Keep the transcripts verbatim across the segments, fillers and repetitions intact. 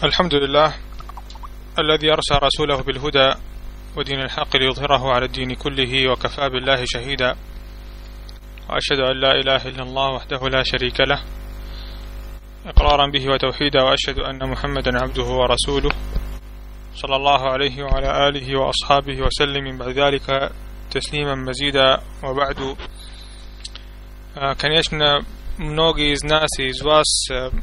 الحمد لله الذي أرسل رسوله بالهدى ودين الحق ليظهره على الدين كله وكفى بالله شهيدا، وأشهد أن لا إله إلا الله وحده لا شريك له إقرارا به وتوحيدا، وأشهد أن محمدا عبده ورسوله صلى الله عليه وعلى آله وأصحابه وسلم، من بعد ذلك تسليما مزيدا. وبعد, конечно, многие из нас и из вас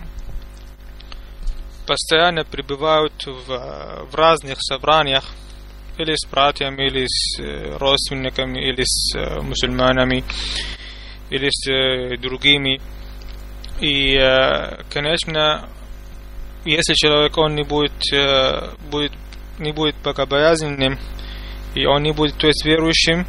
постоянно пребывают в, в разных собраниях, или с братьями, или с родственниками, или с мусульманами, или с другими. И, конечно, если человек он не будет, будет, не будет богобоязненным, и он не будет, то есть верующим,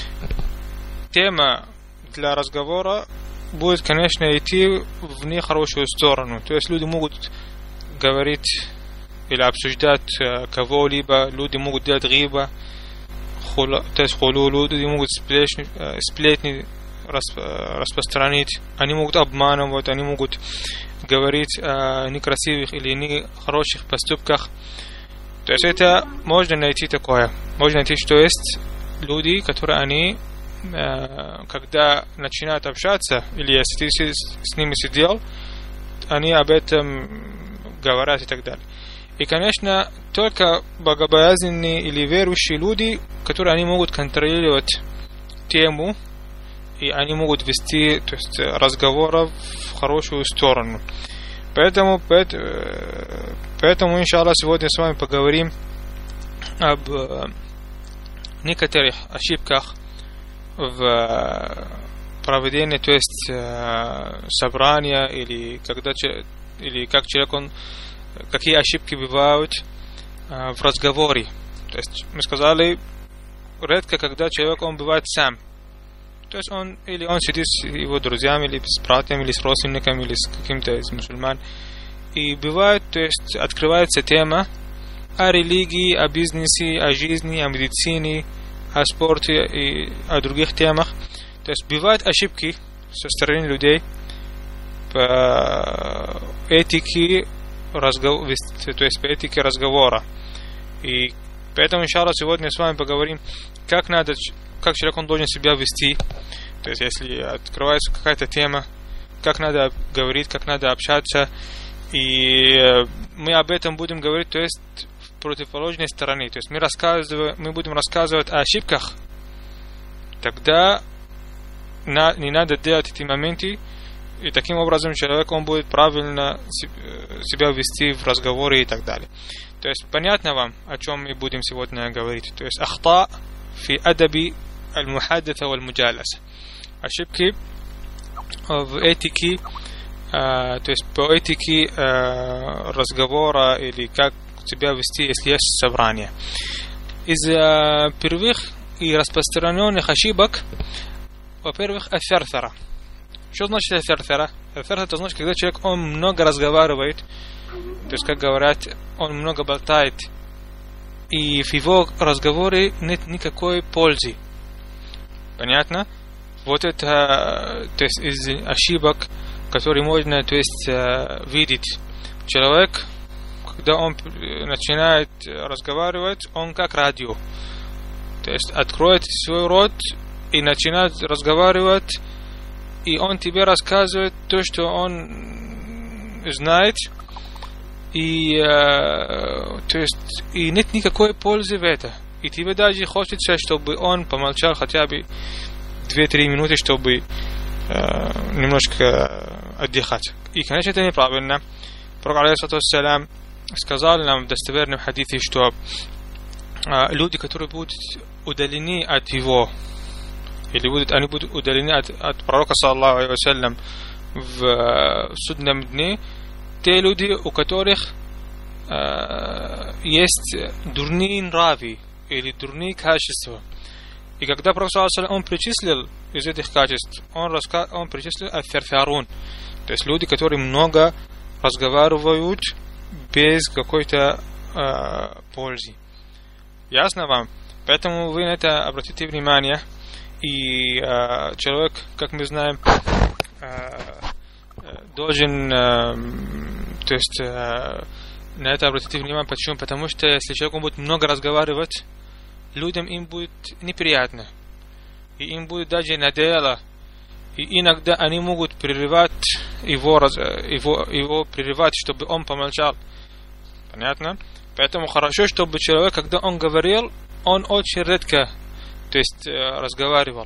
тема для разговора будет, конечно, идти в нехорошую сторону. То есть люди могут говорить или обсуждать кого-либо, люди могут делать гиба, то есть хулулу, люди могут сплетни, сплетни распространить, они могут обманывать, они могут говорить о некрасивых или нехороших поступках. То есть это можно найти такое. Можно найти, что есть люди, которые они, когда начинают общаться, или если ты с ними сидел, они об этом говорят и так далее. И, конечно, только богобоязненные или верующие люди, которые они могут контролировать тему, и они могут вести, то есть, разговоры в хорошую сторону. Поэтому, поэтому, иншаллах, сегодня с вами поговорим об некоторых ошибках в проведении, то есть собрания, или когда или как человек он, какие ошибки бывают в разговоре. То есть мы сказали, редко когда человек он бывает сам. То есть он или он сидит с его друзьями, или с братьями, или с родственниками, или с каким-то из мусульман. И бывает, то есть открывается тема о религии, о бизнесе, о жизни, о медицине, о спорте и о других темах. То есть бывают ошибки со стороны людей по этике разговора, то есть по этике разговора. И поэтому, иншаллах, сегодня с вами поговорим, как надо, как человек он должен себя вести. То есть если открывается какая-то тема, как надо говорить, как надо общаться. И мы об этом будем говорить, то есть в противоположной стороне. То есть мы рассказываем, мы будем рассказывать о ошибках. Тогда на, не надо делать эти моменты. И таким образом человек он будет правильно себя вести в разговоре и так далее. То есть понятно вам, о чем мы будем сегодня говорить. То есть ахта фи адаби аль-мухаддата валь-муджаласа. Ошибки в этике, то есть по этике разговора, или как себя вести, если есть собрание. Из первых и распространенных ошибок, во-первых, аферфера. Что значит аферфера? Аферфера это значит, когда человек он много разговаривает, то есть, как говорят, он много болтает, и в его разговоре нет никакой пользы. Понятно? Вот это, то есть, из ошибок, которые можно, то есть, видеть. Человек, когда он начинает разговаривать, он как радио. То есть откроет свой рот и начинает разговаривать, и он тебе рассказывает то, что он знает, и, э, то есть, и нет никакой пользы в этом. И тебе даже хочется, чтобы он помолчал хотя бы две-три минуты, чтобы э, немножко отдыхать. И, конечно, это неправильно. Пророк алейхиссалям сказал нам в достоверном хадисе, что э, люди, которые будут удалены от его, или будут, они будут удалены от, от пророка саллаллаху алейхи вассалям в, в судном дне, те люди, у которых э, есть дурные нравы или дурные качества. И когда пророк саллаллаху алейхи вассалям он причислил из этих качеств, он, раска... он причислил аферфярун, то есть люди, которые много разговаривают без какой-то э, пользы. Ясно вам? Поэтому вы на это обратите внимание. И э, человек, как мы знаем, э, должен э, то есть, э, на это обратите внимание. Почему? Потому что если человек он будет много разговаривать, людям им будет неприятно. И им будет даже надоело. И иногда они могут прерывать его, его, его прерывать, чтобы он помолчал. Понятно? Поэтому хорошо, чтобы человек, когда он говорил, он очень редко, то есть разговаривал.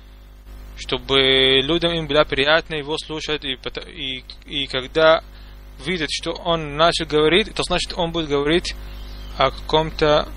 Чтобы людям им было приятно его слушать. И, и, и когда видят, что он начал говорить, то значит он будет говорить о каком-то,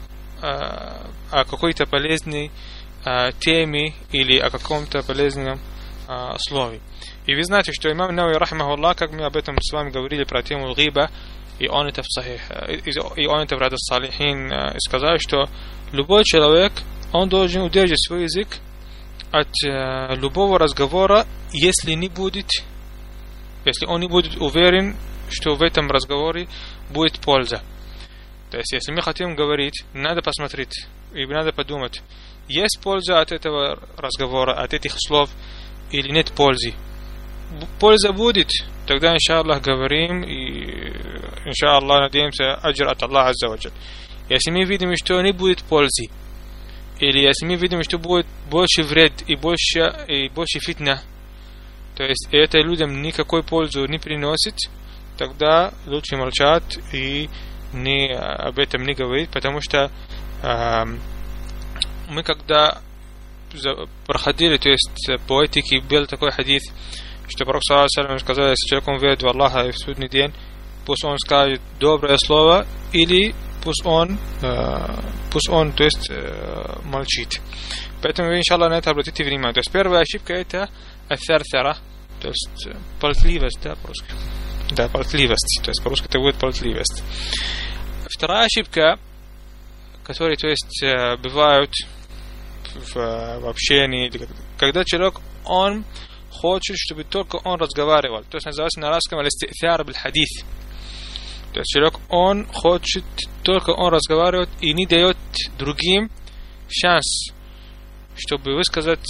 о какой-то полезной теме или о каком-то полезном слове. И вы знаете, что имам Навави рахимахуллах, как мы об этом с вами говорили про тему гиба, и он это в сахих, и он это в Рияд ас-Салихин сказал, что любой человек, он должен удержать свой язык от любого разговора, если не будет, если он не будет уверен, что в этом разговоре будет польза. То есть, если мы хотим говорить, надо посмотреть и надо подумать, есть польза от этого разговора, от этих слов, или нет пользы. Польза будет, тогда, иншаллах, говорим, и, иншаллах, надеемся, аджр от Аллаха азза ва джаль. Если мы видим, что не будет пользы, или если мы видим, что будет больше вред и больше, и больше фитна, то есть это людям никакой пользу не приносит, тогда лучше молчать и не, об этом не говорить, потому что э, мы когда проходили, то есть по этике был такой хадис, что Пророк саллаллаху алейхи ва саллям сказал, если человек он верит в Аллаха и в судный день, пусть он скажет доброе слово, или пусть он, э, пусть он, то есть э, молчит. Поэтому вы, иншаллах, на это обратите внимание. То есть первая ошибка это ат-тарсара, то есть болтливость, да, по-русски. Да, болтливость, то есть по-русски это будет болтливость. Вторая ошибка, которая, то есть, бывают в, в общении, когда человек, он хочет, чтобы только он разговаривал, то есть называется на русском аль-исти'тар биль-хадис. То есть человек, он хочет только он разговаривать и не дает другим шанс, чтобы высказать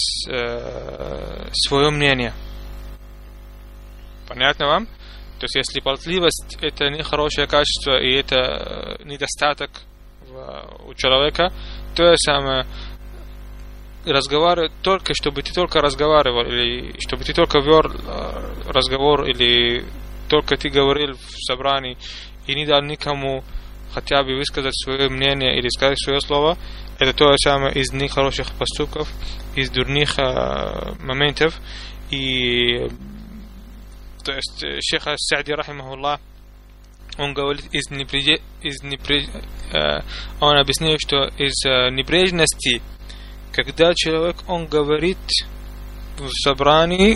э, свое мнение. Понятно вам? То есть если болтливость это не хорошее качество и это недостаток в, у человека, то же самое разговаривать только, чтобы ты только разговаривал, или чтобы ты только вел разговор, или только ты говорил в собрании и не дал никому хотя бы высказать свое мнение или сказать свое слово, это то же самое из нехороших поступков, из дурных э, моментов. И то есть шейх ас-Са'ди рахимахуллах, он говорит из непреж... из непреж... э, он объяснил, что из э, небрежности, когда человек он говорит в собрании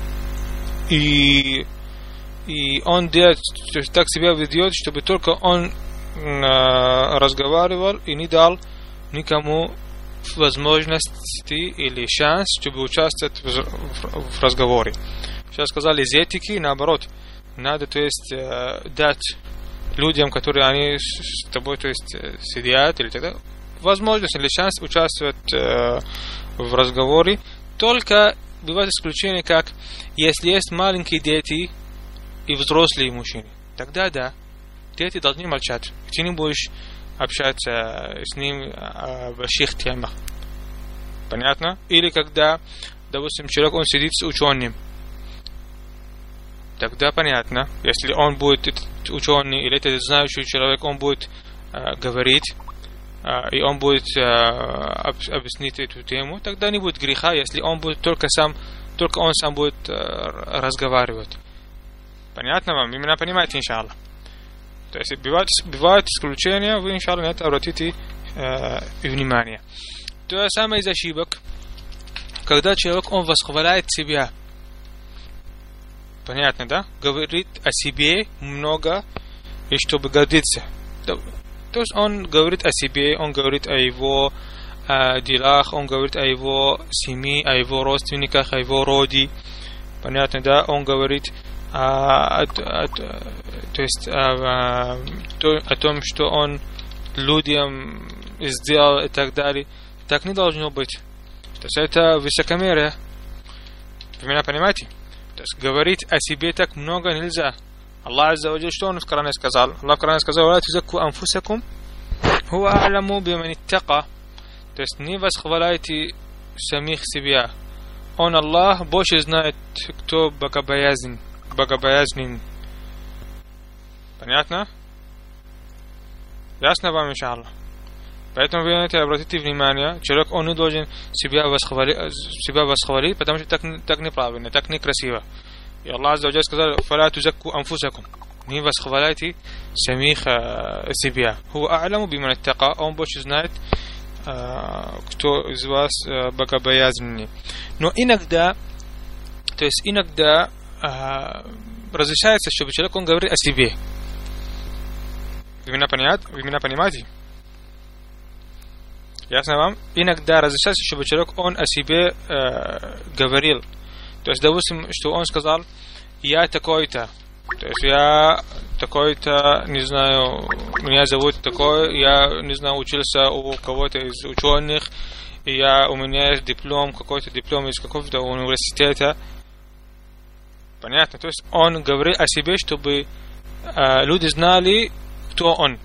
и и он делает, то есть так себя ведет, чтобы только он э, разговаривал и не дал никому возможности или шанс, чтобы участвовать в, в, в разговоре. Сейчас сказали из этики, наоборот, надо, то есть, э, дать людям, которые они с тобой, то есть, сидят или тогда, возможность или шанс участвовать э, в разговоре. Только бывает исключение, как если есть маленькие дети и взрослые мужчины, тогда да, дети должны молчать. Ты не будешь общаться с ним о больших темах. Понятно? Или когда, допустим, человек он сидит с ученым, тогда понятно, если он будет этот ученый или этот знающий человек, он будет э, говорить э, и он будет э, объяснить эту тему, тогда не будет греха, если он будет только сам, только он сам будет э, разговаривать. Понятно вам? Вы меня понимаете, иншаллах. То есть бывают, бывают исключения, вы, иншаллах, на это обратите э, внимание. То же самое из ошибок, когда человек он восхваляет себя. Понятно, да? Говорит о себе много, и чтобы гордиться. То есть он говорит о себе, он говорит о его э, делах, он говорит о его семье, о его родственниках, о его роде. Понятно, да? Он говорит о, о, о, то есть о, о, о том, что он людям сделал и так далее. Так не должно быть. То есть это высокомерие. Вы меня понимаете? То есть говорить о себе так много нельзя. Allah Azza wa Jalla что он в Коране сказал? Allah в Коране сказал: «Ла тузакку анфусакум, хуа а'ламу биман иттака». То есть не восхваляйте самих себя. Он, Аллах, больше знает, кто богобоязнен. богобоязнен. Понятно? Ясно вам, иншаллах? Поэтому вы на это обратите внимание. Человек, он не должен себя восхвалить, себя восхвалить, потому что так, так неправильно, так некрасиво. И Аллах Азza ва Джалля сказал: «Фаля тузакку анфусакум». Не восхваляйте самих себя. Хуа а'ламу биман иттака. Он больше знает, кто из вас богобоязненнее. Но иногда, то есть иногда разрешается, чтобы человек, он говорит о себе. Вы меня понимаете? Вы меня понимаете? Ясно вам? Иногда разрешается, чтобы человек, он о себе э, говорил. То есть, допустим, что он сказал: я такой-то. То есть, я такой-то, не знаю, меня зовут такой, я, не знаю, учился у кого-то из ученых, и я, у меня есть диплом, какой-то диплом из какого-то университета. Понятно? То есть, он говорит о себе, чтобы э, люди знали, кто он.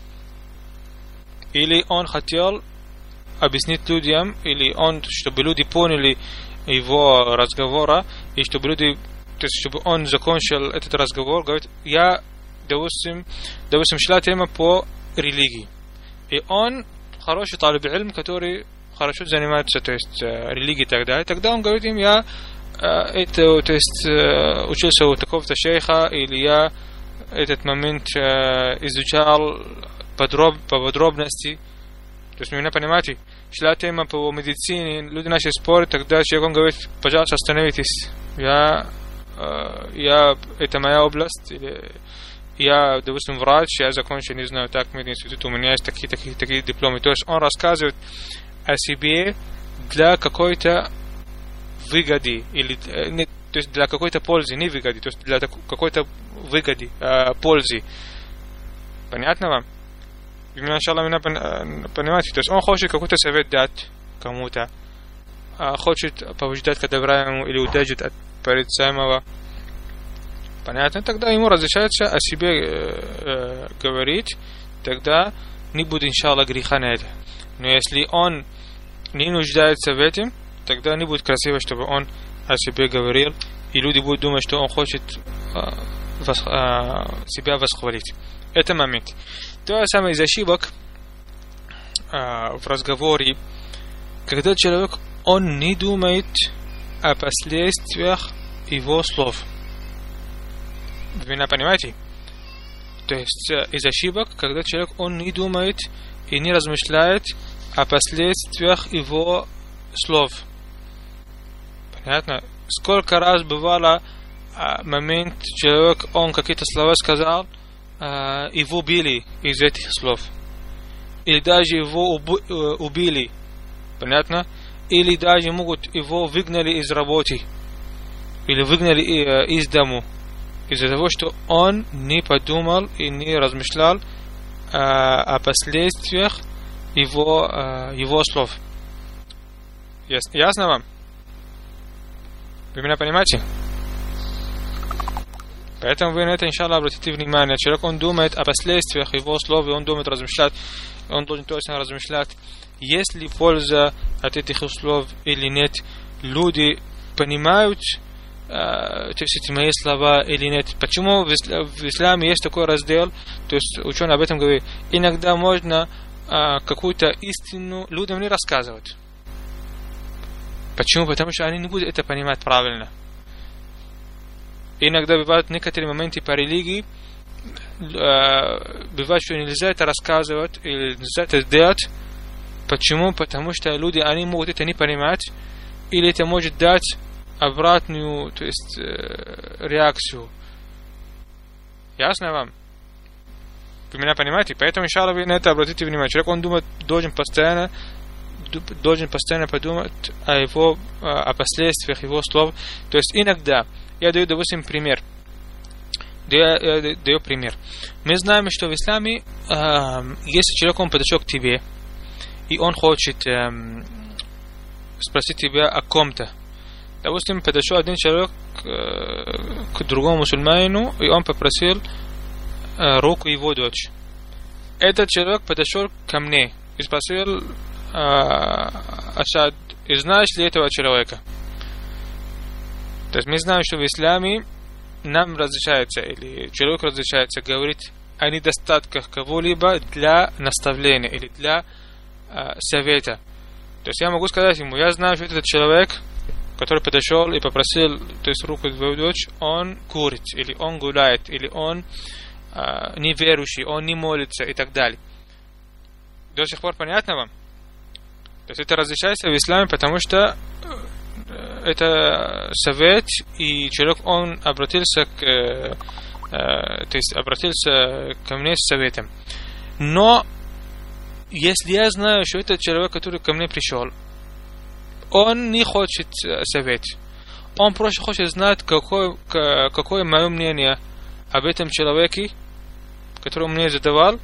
Или он хотел объяснить людям, или он, чтобы люди поняли его разговора, и чтобы люди, то есть, чтобы он закончил этот разговор, говорит: я, допустим, допустим, шла тема по религии. И он хороший талиб илм, который хорошо занимается, то есть, религией и так далее. Тогда он говорит им: я это, то есть, учился у такого-то шейха, или я этот момент изучал подроб, по подробности. То есть, вы меня понимаете? Шла тема по медицине, люди начали спорить, тогда человек, он говорит: пожалуйста, остановитесь. Я, э, я, это моя область, или я, допустим, врач, я закончил, не знаю, так, медицинский институт, у меня есть такие, такие, такие дипломы. То есть, он рассказывает о себе для какой-то выгоды, или, не, то есть, для какой-то пользы, не выгоды, то есть, для какой-то выгоды, э, пользы. Понятно вам? Вы меня, иншаллах, меня понимаете? То есть, он хочет какой-то совет дать кому-то, хочет побуждать к доброму или удержать от порицаемого. Понятно? Тогда ему разрешается о себе э, э, говорить, тогда не будет, иншаллах, греха на это. Но если он не нуждается в этом, тогда не будет красиво, чтобы он о себе говорил, и люди будут думать, что он хочет э, вос, э, себя восхвалить. Это момент. То же самое из ошибок э, в разговоре, когда человек, он не думает о последствиях его слов. Вы меня понимаете? То есть э, из ошибок, когда человек, он не думает и не размышляет о последствиях его слов. Понятно? Сколько раз бывало э, момент, человек, он какие-то слова сказал, Uh, его убили из этих слов, или даже его уб, uh, убили, понятно? Или даже могут его выгнали из работы, или выгнали uh, из дому, из-за того, что он не подумал и не размышлял uh, о последствиях его, uh, его слов. Ясно, ясно вам? Вы меня понимаете? Поэтому вы на это, иншаллах, обратите внимание. Человек, он думает о последствиях его слов, и он думает размышлять, он должен точно размышлять, есть ли польза от этих слов или нет. Люди понимают, э, то есть, эти мои слова или нет. Почему в, в исламе есть такой раздел, то есть ученые об этом говорят, иногда можно э, какую-то истину людям не рассказывать. Почему? Потому что они не будут это понимать правильно. Иногда бывают некоторые моменты по религии, э, бывает, что нельзя это рассказывать или нельзя это делать. Почему? Потому что люди, они могут это не понимать, или это может дать обратную, то есть, э, реакцию. Ясно вам? Вы меня понимаете? Поэтому, иншаллах, вы на это обратите внимание. Человек, он думает, должен постоянно, должен постоянно подумать о его, о последствиях его слов. То есть, иногда, я даю, допустим, пример. Я, я даю пример. Мы знаем, что в исламе, э, если человек, он подошел к тебе, и он хочет э, спросить тебя о ком-то, Допустим, подошел один человек к другому мусульманину, и он попросил руку его дочь. Этот человек подошел ко мне и спросил: Асад, знаешь ли этого человека? То есть мы знаем, что в исламе нам разрешается, или человеку разрешается говорить о недостатках кого-либо для наставления или для э, совета. То есть я могу сказать ему: я знаю, что этот человек, который подошел и попросил, то есть руку твою дочь, он курит, или он гуляет, или он э, неверующий, он не молится и так далее. До сих пор понятно вам? То есть это разрешается в исламе, потому что это совет, и человек, он обратился к, э, э, то есть обратился ко мне с советом. Но если я знаю, что этот человек, который ко мне пришел, он не хочет совет, он просто хочет знать, какое, какое мое мнение об этом человеке, который он мне задавал,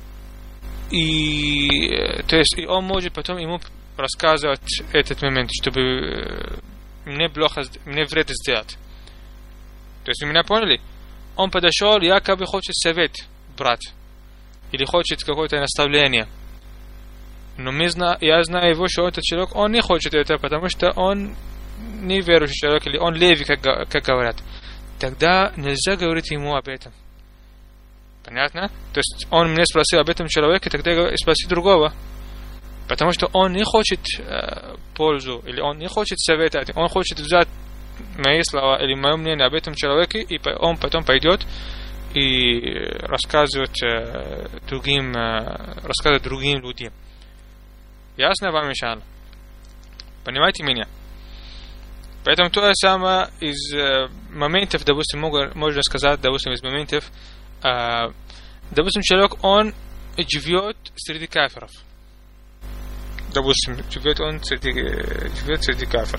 и, то есть, и он может потом ему рассказывать этот момент, чтобы мне плохо, мне вред сделать. То есть вы меня поняли? Он подошел, якобы хочет совет брать, или хочет какое-то наставление. Но мы зна, я знаю его, что этот человек, он не хочет это, потому что он не верующий человек, или он левый, как, как говорят. Тогда нельзя говорить ему об этом. Понятно? То есть он меня спросил об этом человеке, тогда я спросил другого. Потому что он не хочет э, пользу, или он не хочет совета, он хочет взять мои слова или мое мнение об этом человеке, и он потом пойдет и рассказывать э, другим, э, рассказывать другим людям. Ясно вам, иншалла? Понимаете меня? Поэтому то же самое из э, моментов, допустим, можно сказать, допустим, из моментов, э, допустим, человек, он живет среди кафиров. Допустим, живет он среди, живет среди кафиров.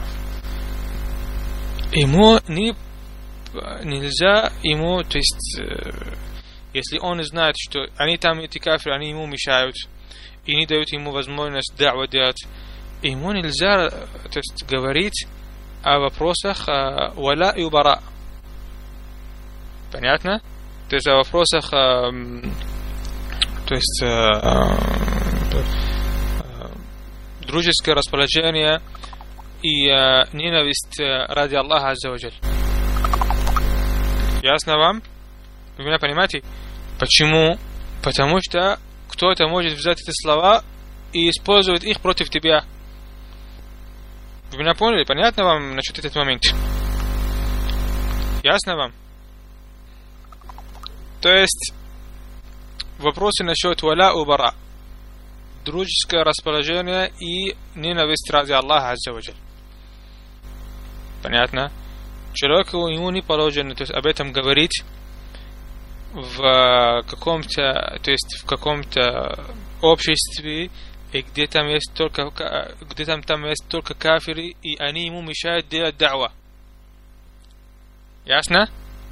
Ему не, нельзя ему, то есть, если он знает, что они там, эти кафиры, они ему мешают и не дают ему возможность дa'ва делать, ему нельзя, то есть, говорить о вопросах валя и бара. Понятно? То есть о вопросах, то есть дружеское расположение и э, ненависть э, ради Аллаха Азза ва Джаль. Ясно вам? Вы меня понимаете? Почему? Потому что кто-то может взять эти слова и использовать их против тебя. Вы меня поняли? Понятно вам насчет этот момент? Ясно вам? То есть вопросы насчет валя и бара, дружеское расположение и ненависть ради Аллаха Азза ва Джаль. Понятно? Человеку ему не положено, то есть, об этом говорить в каком-то, то есть в каком-то обществе, и где там есть только, где там, там есть только кафиры, и они ему мешают делать дa'ва. Ясно?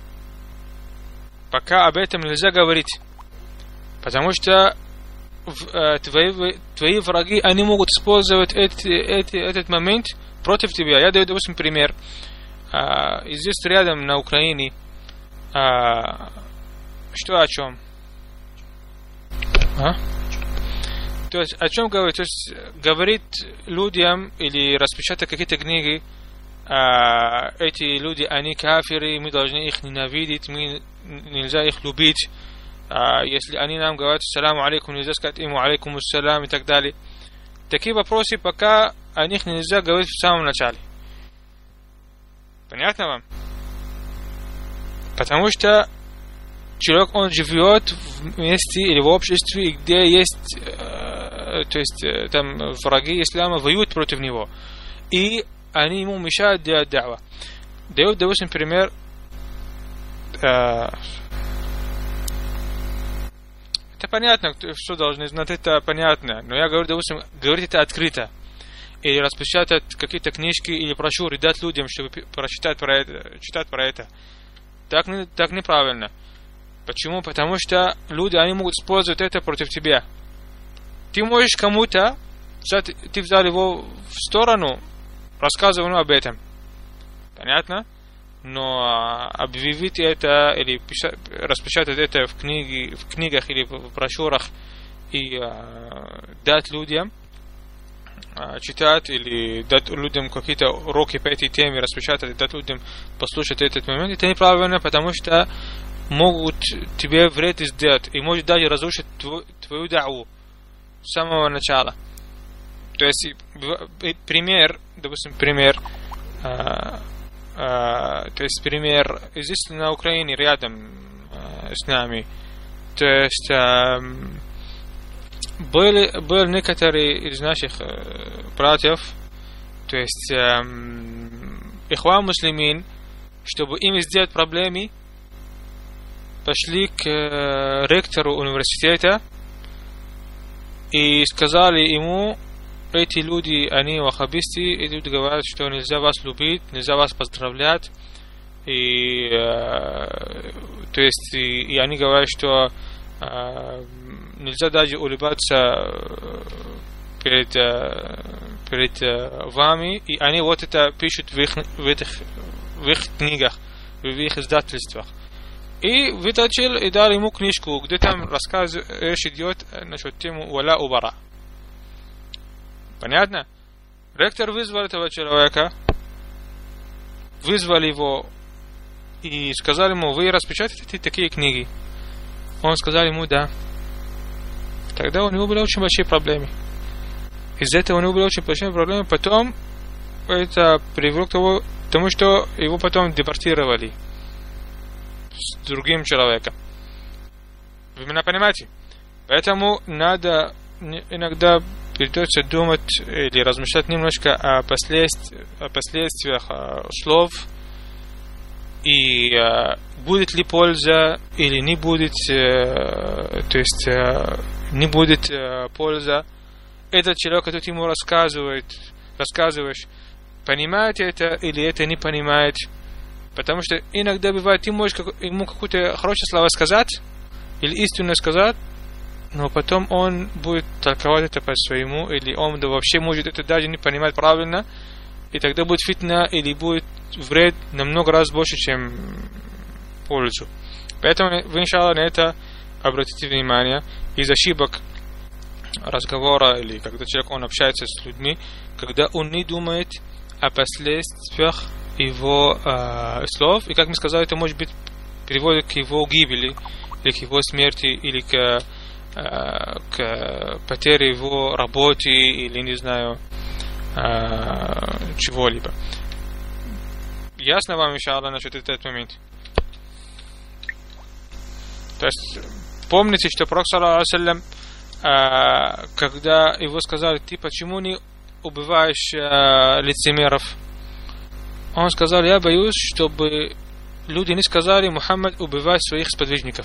Пока об этом нельзя говорить, потому что Твои, твои враги, они могут использовать эти, эти, этот момент против тебя. Я даю, допустим, пример. А, здесь рядом на Украине, а, что о чем? А? То есть о чем говорит? То есть говорит людям или распечатать какие-то книги, а, эти люди, они кафиры, мы должны их ненавидеть, мы нельзя их любить. А, если они нам говорят «Саламу алейкум», нельзя сказать ему «Алейкум ассалам» и так далее. Такие вопросы пока о них нельзя говорить в самом начале. Понятно вам? Потому что человек, он живет в месте или в обществе, где есть, э, то есть э, там враги ислама воюют против него, и они ему мешают делать дa'ва. Дают, допустим, пример. Э, Это понятно, что должны знать, это понятно. Но я говорю, допустим, говорить это открыто. Или распечатать какие-то книжки или брошюры, дать людям, чтобы прочитать про это, читать про это. Так, так неправильно. Почему? Потому что люди, они могут использовать это против тебя. Ты можешь кому-то взять, ты взял его в сторону, рассказывай ему об этом. Понятно? Но объявить это или писать, распечатать это в, книге, в книгах или в брошюрах и а, дать людям а, читать или дать людям какие-то уроки по этой теме, распечатать, дать людям послушать этот момент, это неправильно, потому что могут тебе вред сделать и может даже разрушить твою, твою дa'ву с самого начала. То есть пример, допустим, пример а, Uh, то есть пример здесь на Украине рядом uh, с нами. То есть uh, были, были некоторые из наших uh, братьев, то есть uh, ихван муслимин, чтобы им сделать проблемы, пошли к uh, ректору университета и сказали ему: эти люди, они ваххабисты, эти люди говорят, что нельзя вас любить, нельзя вас поздравлять, и, э, то есть, и, и они говорят, что э, нельзя даже улыбаться перед, э, перед э, вами, и они вот это пишут в их, в этих, в их книгах, в их издательствах. И вытащил и дал ему книжку, где там рассказ, речь идет насчет темы «Валя убара». Понятно? Ректор вызвал этого человека, вызвал его и сказал ему: вы распечатаете такие книги? Он сказал ему: да. Тогда у него были очень большие проблемы. Из-за этого у него были очень большие проблемы. Потом это привело к тому, что его потом депортировали с другим человеком. Вы меня понимаете? Поэтому надо иногда придется думать или размышлять немножко о последствиях, о последствиях о слов и э, будет ли польза или не будет, э, то есть э, не будет э, польза. Этот человек, который ему рассказывает, рассказываешь, понимает это или это не понимает, потому что иногда бывает, ты можешь ему какое-то хорошее слово сказать или истинно сказать, но потом он будет толковать это по-своему, или он да вообще может это даже не понимать правильно, и тогда будет фитна, или будет вред намного раз больше, чем пользу. Поэтому вы, иншаллах, на это обратите внимание. Из ошибок разговора, или когда человек он общается с людьми, когда он не думает о последствиях его э, слов, и, как мы сказали, это может быть приводит к его гибели, или к его смерти, или к к потере его работы или не знаю чего-либо. Ясно вам, иншаллах, насчет этот момент? То есть помните, что Пророк саллаллаху алейхи ва саллям, когда его сказали: ты почему не убиваешь лицемеров? Он сказал: я боюсь, чтобы люди не сказали: Мухаммад убивает своих сподвижников.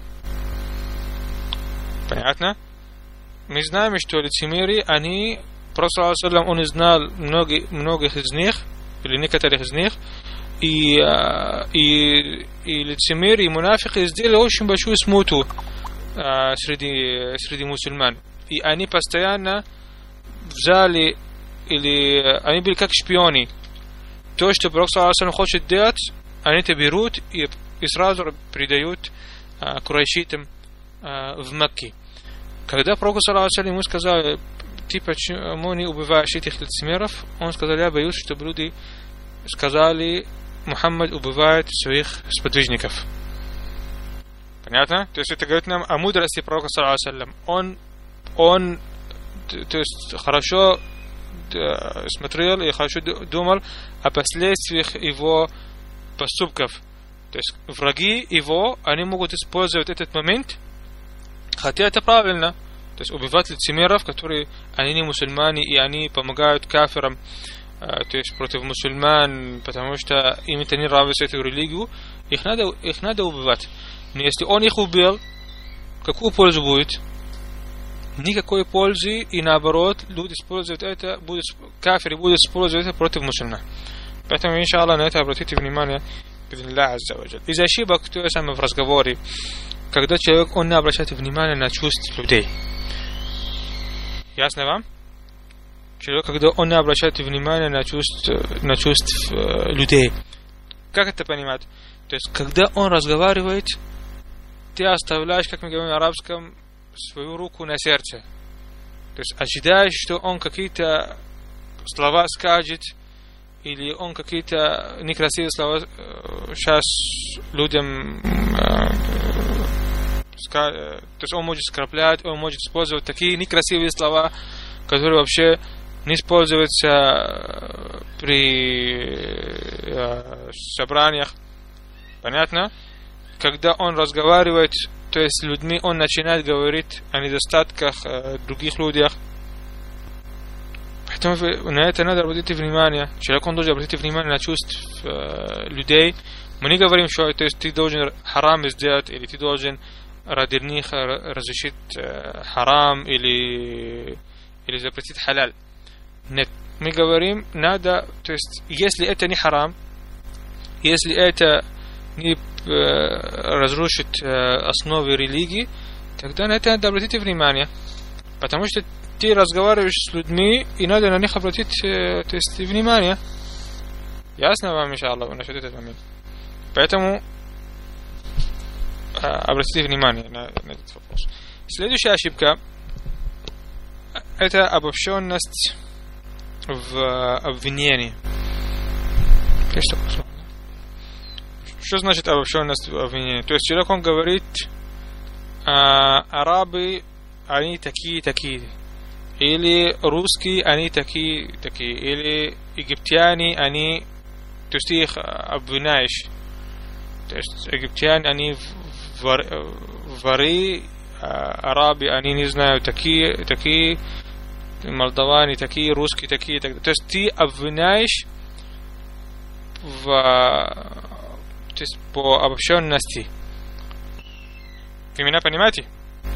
Понятно? Мы знаем, что лицемеры, они, Пророк саллаллаху алейхи ва саллям, он знал многих, многих из них, или некоторых из них, и, и, и лицемеры, и мунафики сделали очень большую смуту а, среди, среди мусульман. И они постоянно взяли, или они были как шпионы. То, что Пророк саллаллаху алейхи ва саллям хочет делать, они это берут и, и сразу придают а, курайшитам в Мекке. Когда Пророк саллаллаху алейхи ва саллям ему сказал: ты почему не убиваешь этих лицемеров? Он сказал: я боюсь, чтобы люди сказали: Мухаммад убивает своих сподвижников. Понятно? То есть это говорит нам о мудрости Пророка саллаллаху алейхи ва саллям. Он, он то есть хорошо смотрел и хорошо думал о последствиях его поступков. То есть враги его, они могут использовать этот момент, хотя это правильно. То есть убивать лицемеров, которые они не мусульмане, и они помогают кафирам, то есть против мусульман, потому что им это не нравится, эту религию, их надо, их надо убивать. Но если он их убил, какую пользу будет? Никакой пользы, и наоборот, люди используют это, будут, кафиры будут использовать это против мусульман. Поэтому, иншаллах, на это обратите внимание. Из ошибок, то же самое в разговоре, когда человек, он не обращает внимания на чувства людей. Ясно вам? человек, когда он не обращает внимания на чувства, на чувства людей. Как это понимать? То есть, когда он разговаривает, ты оставляешь, как мы говорим в арабском, свою руку на сердце. То есть, ожидаешь, что он какие-то слова скажет, или он какие-то некрасивые слова сейчас людям то есть он может скраплять, он может использовать такие некрасивые слова, которые вообще не используются при собраниях. Понятно? Когда он разговаривает, то есть с людьми, он начинает говорить о недостатках других людей. Поэтому на это надо обратить внимание. Человек он должен обратить внимание на чувства людей. Мы не говорим, что то есть, ты должен харам сделать, или ты должен ради них разрешить харам, или, или запретить халяль. Нет. Мы говорим, надо, то есть, если это не харам, если это не разрушит основы религии, тогда на это надо обратить внимание. Потому что ты разговариваешь с людьми, и надо на них обратить то есть, внимание. Ясно вам, иншаллах, насчет этого момента. Поэтому обратите внимание на, на этот вопрос. Следующая ошибка – это обобщенность в обвинении. Что значит обобщенность в обвинении? То есть человек он говорит, а, арабы они такие такие, или русские они такие такие, или египтяне они, то есть ты их обвиняешь. То есть египтяне они воры, арабы они не знаю такие такие, молдаване такие, русские такие, так. То есть ты обвиняешь в, то есть по обобщенности. Вы меня понимаете?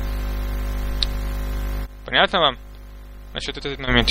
Понятно вам насчет этого момента?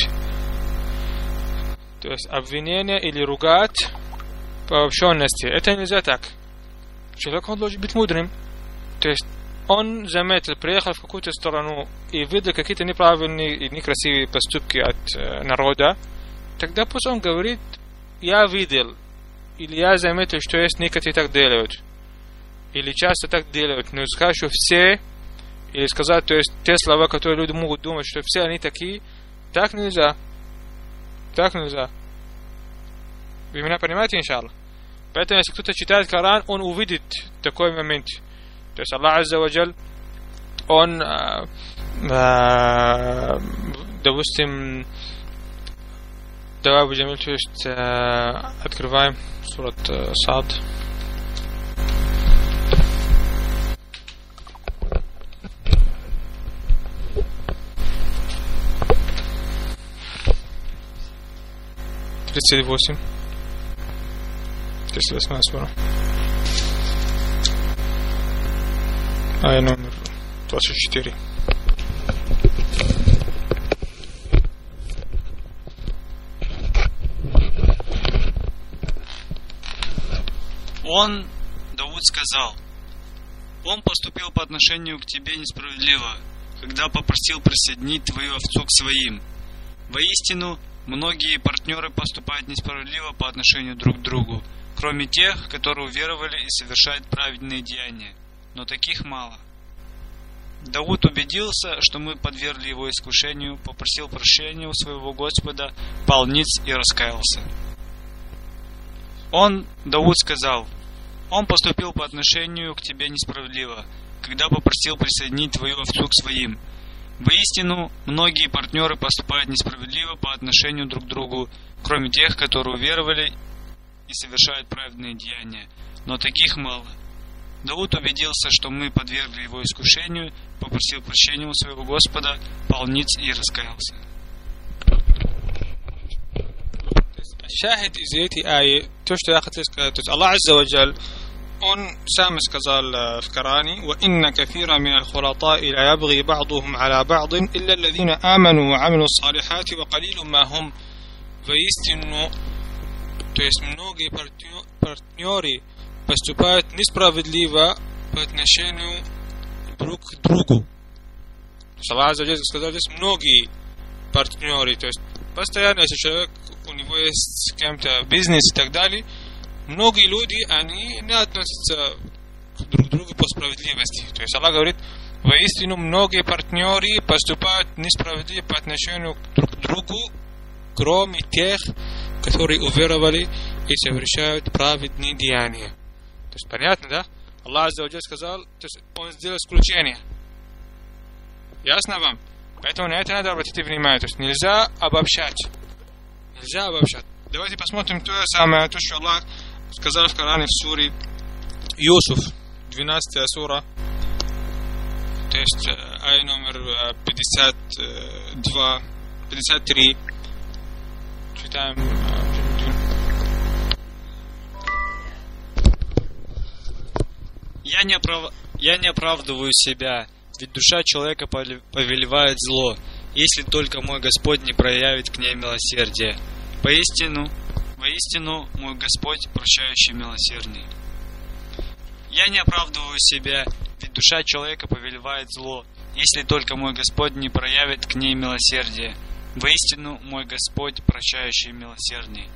То есть обвинение или ругать по обобщенности. Это нельзя так. Человек он должен быть мудрым. То есть он заметил, приехал в какую-то страну и видел какие-то неправильные и некрасивые поступки от э, народа, тогда пусть он говорит, я видел, или я заметил, что есть некоторые так делают, или часто так делают, но сказать, что все, или сказать, то есть те слова, которые люди могут думать, что все они такие, так нельзя. Так нельзя. Вы меня понимаете, иншаллах? Поэтому, если кто-то читает Коран, он увидит такой момент. То есть Аллах Азза ва Джаль, он, а, а, допустим, давай будем, то есть, а, открываем сурат а, Сад. тридцать восемь. тридцать восьмая сура. Ая номер двадцать четыре. Он, Дауд, сказал: Он поступил по отношению к тебе несправедливо, когда попросил присоединить твою овцу к своим. Воистину, многие партнеры поступают несправедливо по отношению друг к другу, кроме тех, которые уверовали и совершают праведные деяния. Но таких мало. Дауд убедился, что мы подвергли его искушению, попросил прощения у своего Господа, пал ниц и раскаялся. Он, Дауд, сказал: Он поступил по отношению к тебе несправедливо, когда попросил присоединить твою овцу к своим. Воистину, многие партнеры поступают несправедливо по отношению друг к другу, кроме тех, которые уверовали и совершают праведные деяния. Но таких мало. Дауд убедился, что мы подвергли его искушению, попросил прощения у своего Господа, пал ниц и раскаялся. Шахид из этой аяты, то, что я хотел сказать, то есть Аллах Азза ва Джаль, Он сам сказал в Коране: وَإِنَّ كَثِيرًا مِنَ الْخُلَطَاءِ لَا يَبْغِي بَعْضُهُمْ عَلَى بَعْضٍ إِلَّا الَّذِينَ آمَنُوا وَعَمِلُوا الصَّالِحَاتِ وَقَلِيلٌ مَا هُمْ. Воистину, то есть многие партнеры поступают несправедливо по отношению друг к другу. Аллах Азза ва Джаль сказал здесь многие партнеры, то есть постоянно, если человек, у него есть с кем-то бизнес и так далее, многие люди, они не относятся друг к другу по справедливости. То есть Аллах говорит, воистину многие партнеры поступают несправедливо по отношению друг к другу, кроме тех, которые уверовали и совершают праведные деяния. То есть понятно, да? Аллах Азза ва Джаль сказал, то есть он сделал исключение. Ясно вам? Поэтому на это надо обратить внимание. То есть нельзя обобщать. Нельзя обобщать. Давайте посмотрим то самое, то, что Аллах сказал в Коране в суре Юсуф, двенадцатая сура, то есть ай номер пятьдесят два, пятьдесят три. Читаем. Я не, оправ... Я не оправдываю себя, ведь душа человека повелевает зло, если только мой Господь не проявит к ней милосердие. Поистину, воистину, мой Господь прощающий милосердный. Я не оправдываю себя, ведь душа человека повелевает зло, если только мой Господь не проявит к ней милосердие. Воистину, мой Господь прощающий милосердный.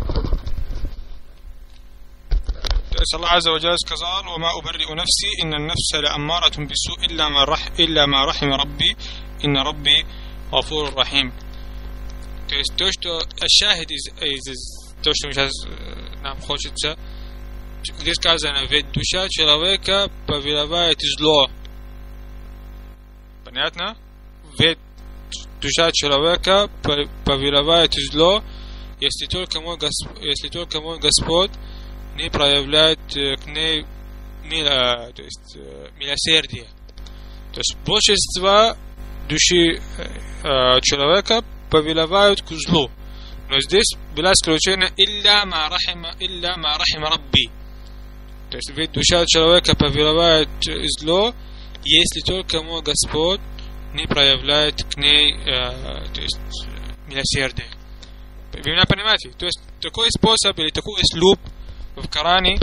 То есть Аллах Азза ва Джаль сказал: «Вама убарри'у нафси, инна нафса ла'аммаратун бису, илля ма рах, илля ма рахима рабби, инна рабби гафурур рахим». То есть то, что шахид из, из то, что сейчас нам хочется, где сказано, ведь душа человека повелевает зло. Понятно? Ведь душа человека повелевает зло, если только мой Господь, если только мой Господь не проявляет к ней мило, то есть, милосердие. То есть большинство души э, человека повелевают к злу. Но здесь было исключение «Илля ма рахима, илля ма рахима рабби». То есть ведь душа человека повелевает зло, если только мой Господь не проявляет к ней э, то есть, милосердие. Вы меня понимаете? То есть такой способ или такой слуп в Коране,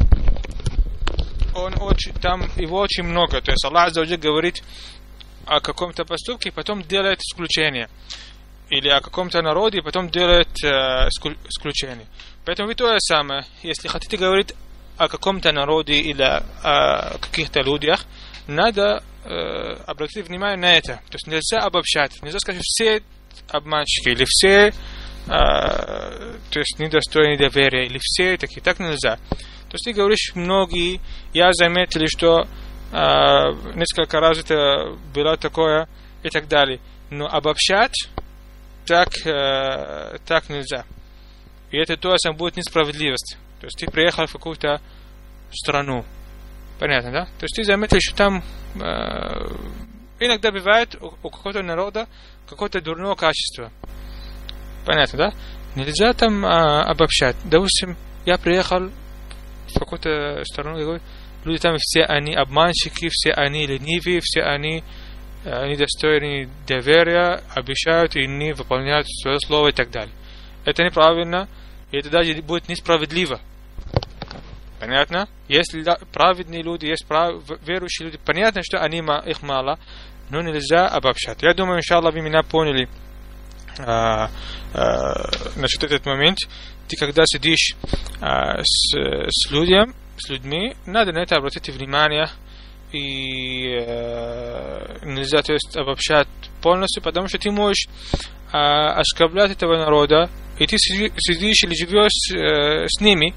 он очень, там его очень много. То есть Аллах Азза ва Джаль говорит о каком-то поступке, потом делает исключение. Или о каком-то народе, потом делает э, исключение. Поэтому вы то же самое. Если хотите говорить о каком-то народе или о каких-то людях, надо э, обратить внимание на это. То есть нельзя обобщать. Нельзя сказать, все обманщики или все Uh, то есть недостойны доверия, или все такие, так нельзя. То есть ты говоришь многие, я заметил, что uh, несколько раз это было такое и так далее. Но обобщать так, uh, так нельзя. И это тоже будет несправедливость. То есть ты приехал в какую-то страну. Понятно, да? То есть ты заметил, что там uh, иногда бывает у, у какого-то народа какое-то дурное качество. Понятно, да? Нельзя там а, обобщать. Допустим, я приехал в какую-то страну, и говорю, люди там все они обманщики, все они ленивые, все они а, недостойны доверия, обещают и не выполняют свое слово и так далее. Это неправильно, и это даже будет несправедливо. Понятно? Если праведные люди, есть прав... верующие люди, понятно, что они их мало, но нельзя обобщать. Я думаю, иншаллах, вы меня поняли. А, а, значит, этот момент, ты когда сидишь а, с, с, людям, с людьми, надо на это обратить внимание, и а, нельзя, то есть, обобщать полностью, потому что ты можешь а, оскорблять этого народа, и ты сидишь или живешь а, с ними.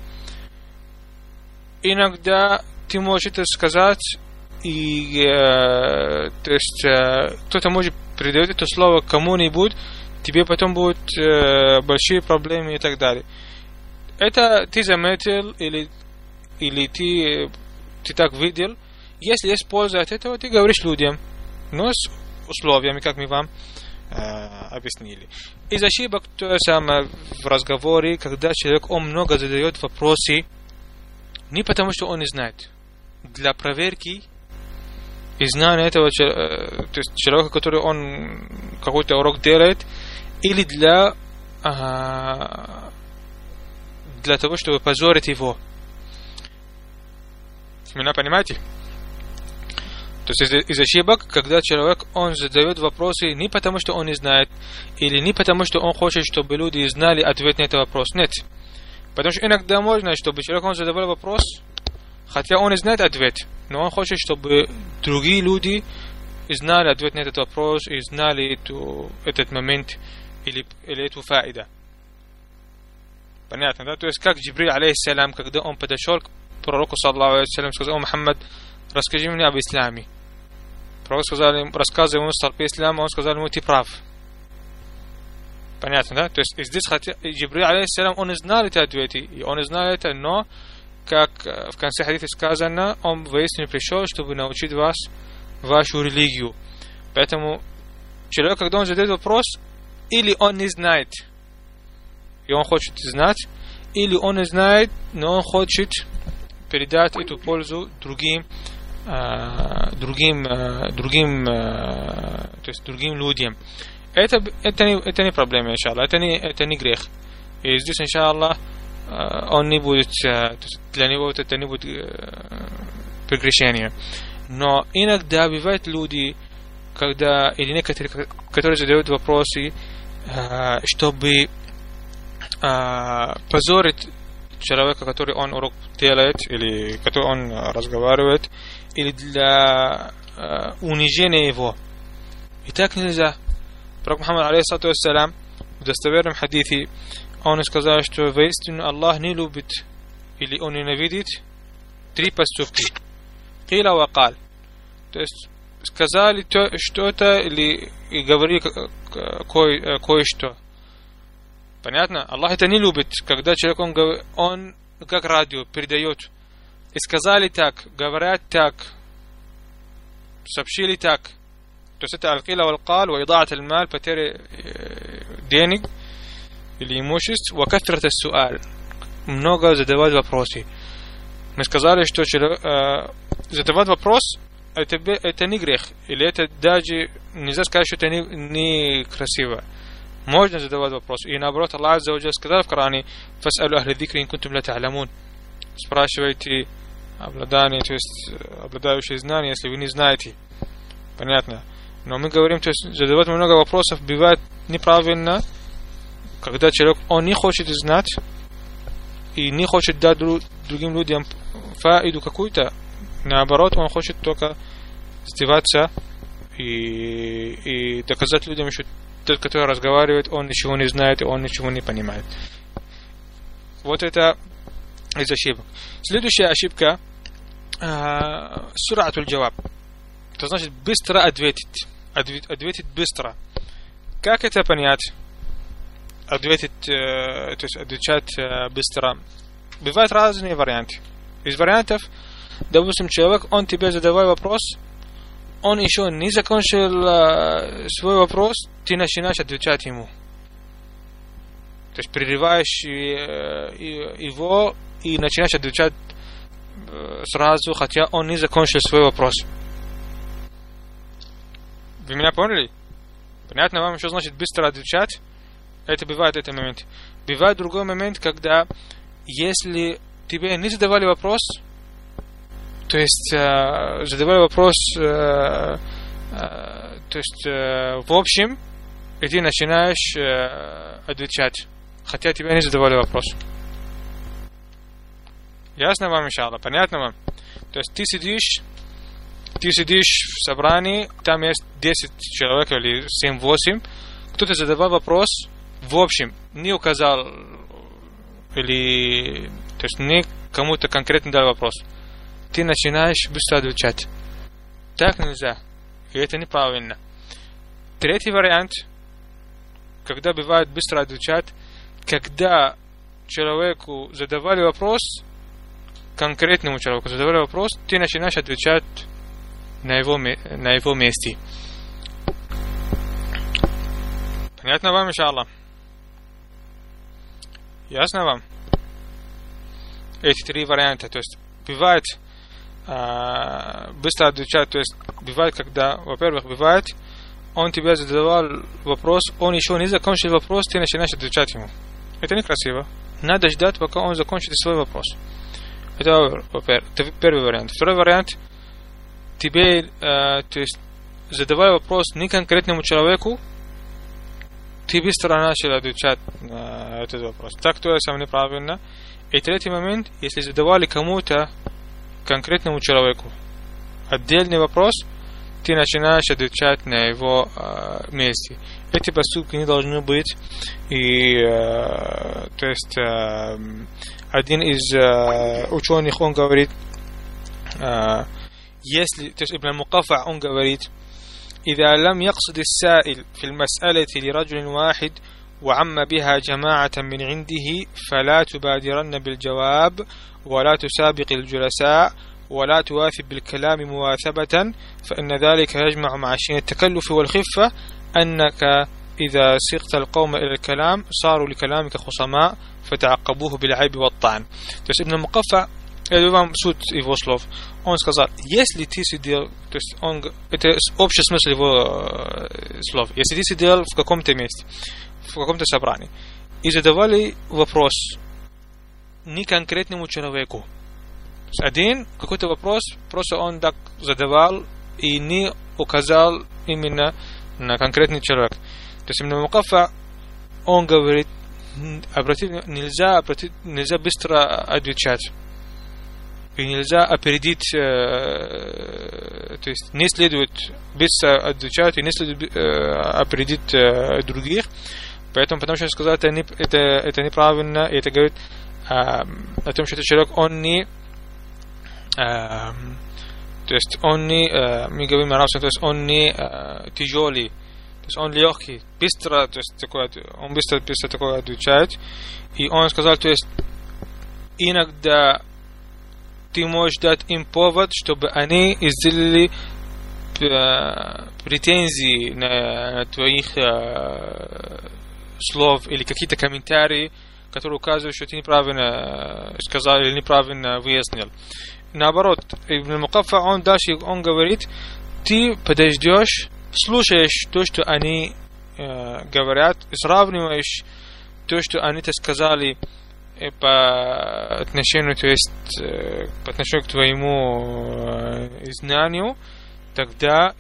Иногда ты можешь это сказать, и а, то есть а, кто-то может передать это слово кому-нибудь, тебе потом будут э, большие проблемы и так далее. Это ты заметил или, или ты, ты так видел. Если есть польза от этого, ты говоришь людям, но с условиями, как мы вам э, объяснили. Из ошибок то же самое в разговоре, когда человек он много задает вопросы, не потому что он не знает. Для проверки и знания этого э, то есть человека, который он какой-то урок делает, или для а, для того, чтобы позорить его. Вы меня понимаете? То То есть из, из ошибок, когда человек, он задает вопросы не потому, что он не знает, или не потому, что он хочет, чтобы люди знали ответ на этот вопрос. Нет. Потому что иногда можно, чтобы человек, он задавал вопрос, хотя он не знает ответ, но он хочет, чтобы другие люди знали ответ на этот вопрос и знали эту, этот момент или, или эту фаида. Понятно, да? То есть как Джибриль, алейхиссалям, когда он подошел к пророку, саллаллаху алейхи вассалям, сказал: «О, Мухаммад, расскажи мне об исламе». Пророк сказал ему, рассказывая ему столпы ислама, он сказал ему: ты прав. Понятно, да? То есть здесь хотя Джибриль, алейхиссалям, он знал эти ответы, и он знал это, но, как в конце хадиса сказано, он воистину пришел, чтобы научить вас вашу религию. Поэтому человек, когда он задает вопрос, или он не знает, и он хочет знать, или он не знает, но он хочет передать эту пользу другим, э, другим, э, другим, э, то есть другим людям. Это, это, не, это не проблема, иншаллах, это не, это не грех. И здесь, иншаллах, э, он не будет, э, для него это не будет э, прегрешение. Но иногда бывают люди, когда, или некоторые, которые задают вопросы, э, чтобы э, позорить человека, который он урок делает, или который он разговаривает, или для э, унижения его. И так нельзя. Пророк Мухаммад, алейхиссалату вассалям, в достоверном хадисе, он сказал, что воистину Аллах не любит или он ненавидит три поступки. Киля ва каль. То есть сказали то, что-то или и говорили кое, кое-что. Понятно? Аллах это не любит, когда человек, он, он как радио передает. И сказали так, говорят так, сообщили так. То есть это аль-киля валь-каль, ва идаат аль-мал, потеря денег или имуществ, ва кафрат ас-суаль. Много задавать вопросы. Мы сказали, что человек, э, задавать вопрос, это, это не грех. Или это даже нельзя сказать, что это не, не красиво. Можно задавать вопрос. И наоборот, Аллах Азза ва Джалля сказал в Коране: «Фас'алу ахля зикри ин кунтум ла та'ламун». Спрашивайте обладание, то есть обладающие знания, если вы не знаете. Понятно? Но мы говорим, то есть задавать много вопросов бывает неправильно, когда человек, он не хочет знать и не хочет дать другим людям фаиду какую-то. Наоборот, он хочет только издеваться и, и доказать людям, что тот, который разговаривает, он ничего не знает и он ничего не понимает. Вот это из ошибок. Следующая ошибка — суратуль джаваб. Это значит быстро ответить. Ответить быстро. Как это понять? Ответить, то есть отвечать быстро. Бывают разные варианты. Из вариантов, допустим, человек, он тебе задавал вопрос, он еще не закончил э, свой вопрос, ты начинаешь отвечать ему. То есть прерываешь э, э, его и начинаешь отвечать э, сразу, хотя он не закончил свой вопрос. Вы меня поняли? Понятно вам, что значит быстро отвечать? Это бывает этот момент. Бывает другой момент, когда если тебе не задавали вопрос, то есть э, задавали вопрос, э, э, то есть э, в общем, и ты начинаешь э, отвечать, хотя тебе не задавали вопрос. Ясно вам, иншаллах? Понятно вам? То есть ты сидишь, ты сидишь в собрании, там есть десять человек или семь-восемь, кто-то задавал вопрос, в общем, не указал или, то есть не кому-то конкретно дал вопрос. Ты начинаешь быстро отвечать. Так нельзя. И это неправильно. Третий вариант, когда бывает быстро отвечать, когда человеку задавали вопрос, конкретному человеку задавали вопрос, ты начинаешь отвечать на его, на его месте. Понятно вам, иншаллах? Ясно вам? Эти три варианта. То есть бывает э, быстро отвечать, то есть бывает, когда, во-первых, бывает, он тебе задавал вопрос, он еще не закончил вопрос, ты начинаешь отвечать ему. Это некрасиво. Надо ждать, пока он закончит свой вопрос. Это, во-первых, первый вариант. Второй вариант, тебе, э, то есть, задавая вопрос не конкретному человеку, ты быстро начал отвечать на этот вопрос. Так то есть неправильно. И третий момент, если задавали кому-то, конкретному человеку, отдельный вопрос, ты начинаешь отвечать на его э, месте. Эти поступки не должны быть. И, э, то есть, э, один из э, ученых, он говорит, э, если, то есть, Ибн Мукафа, он говорит, إذا لم يقصد السائل في المسألة لرجل واحد وعم بها جماعة من عنده فلا تبادرن بالجواب ولا تسابق الجلساء ولا توافي بالكلام مواثبة فإن ذلك يجمع مع شين التكلف والخفة أنك إذا سقت القوم إلى الكلام صاروا لكلامك خصماء فتعقبوه بالعيب والطعن. То есть Ибн Мукафа, я вам суть его слов. Он сказал, если ты сидел, то есть он, это общий смысл его э, слов, если ты сидел в каком-то месте, в каком-то собрании, и задавали вопрос не конкретному человеку, один какой-то вопрос, просто он так задавал и не указал именно на конкретный человек. То есть Ибн Мукафа, он говорит, обратить, нельзя, обратить, нельзя быстро отвечать. И нельзя опередить, э, то есть не следует быстро отвечать и не следует э, опередить э, других. Поэтому, потому что я сказал, это, не, это, это неправильно, и это говорит э, о том, что этот человек, он не, э, то есть он не, э, мы говорим арабском, то есть он не э, тяжелый, то есть он легкий, быстро, то есть такой, он быстро, быстро такое отвечает. И он сказал, то есть иногда ты можешь дать им повод, чтобы они сделали э, претензии на, на твоих э, слов или какие-то комментарии, которые указывают, что ты неправильно сказал или неправильно выяснил. Наоборот, Ибн Мукафа, он дальше он говорит, ты подождешь, слушаешь то, что они э, говорят, сравниваешь то, что они-то сказали по отношению, то есть по отношению к твоему знанию, тогда,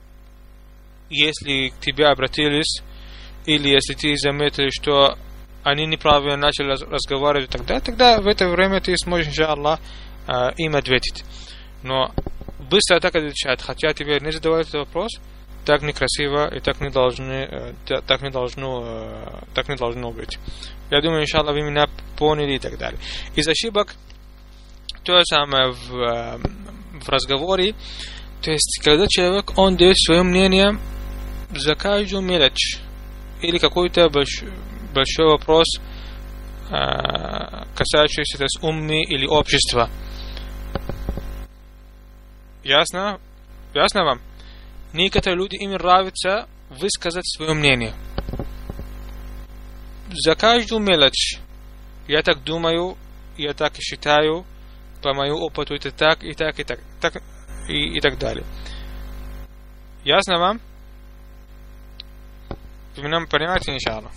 если к тебе обратились, или если ты заметил, что они неправильно начали разговаривать, тогда, тогда в это время ты сможешь, иншаллах, им ответить. Но быстро так отвечать, хотя тебе не задавали этот вопрос, так некрасиво и так не должны, так не должно, так не должно быть. Я думаю, иншаллах, вы меня поняли и так далее. Из ошибок то же самое в, в разговоре. То есть, когда человек, он дает свое мнение за каждую мелочь или какой-то большой, большой вопрос, касающийся, то есть, умы или общества. Ясно? Ясно вам? Некоторые люди, им нравится высказать свое мнение. За каждую мелочь, я так думаю, я так считаю, по моему опыту это так, и так, и так, так и, и так далее. Ясно вам? Вы меня понимаете, иншаллах?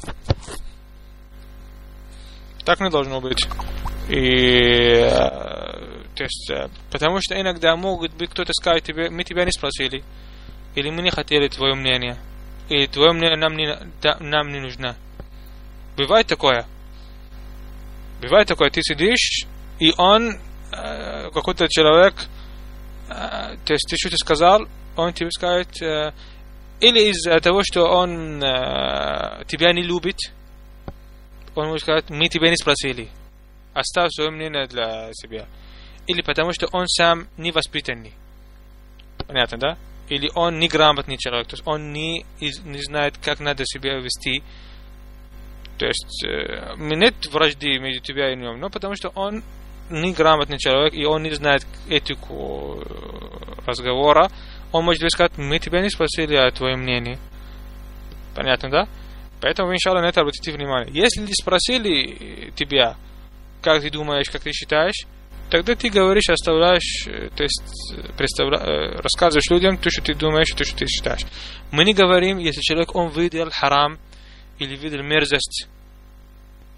Так не должно быть. И, то есть, потому что иногда могут быть, кто-то скажет тебе, мы тебя не спросили, или мы не хотели твое мнение, или твое мнение нам не, да, нам не нужно. Бывает такое. Бывает такое, ты сидишь, и он, э, какой-то человек, э, то есть ты что-то сказал, он тебе скажет, э, или из-за того, что он э, тебя не любит, он может сказать, мы тебя не спросили, оставь свое мнение для себя. Или потому что он сам невоспитанный. Понятно, да? Или он неграмотный человек, то есть он не, не знает, как надо себя вести. То есть э, нет вражды между тебя и ним, но потому что он неграмотный человек, и он не знает этику разговора, он может сказать, мы тебя не спросили о твоем мнении. Понятно, да? Поэтому, иншаллах, на это обратите внимание. Если спросили тебя, как ты думаешь, как ты считаешь, тогда ты говоришь, оставляешь, то есть рассказываешь людям то, что ты думаешь, то, что ты считаешь. Мы не говорим, если человек, он видел харам, или видел мерзость,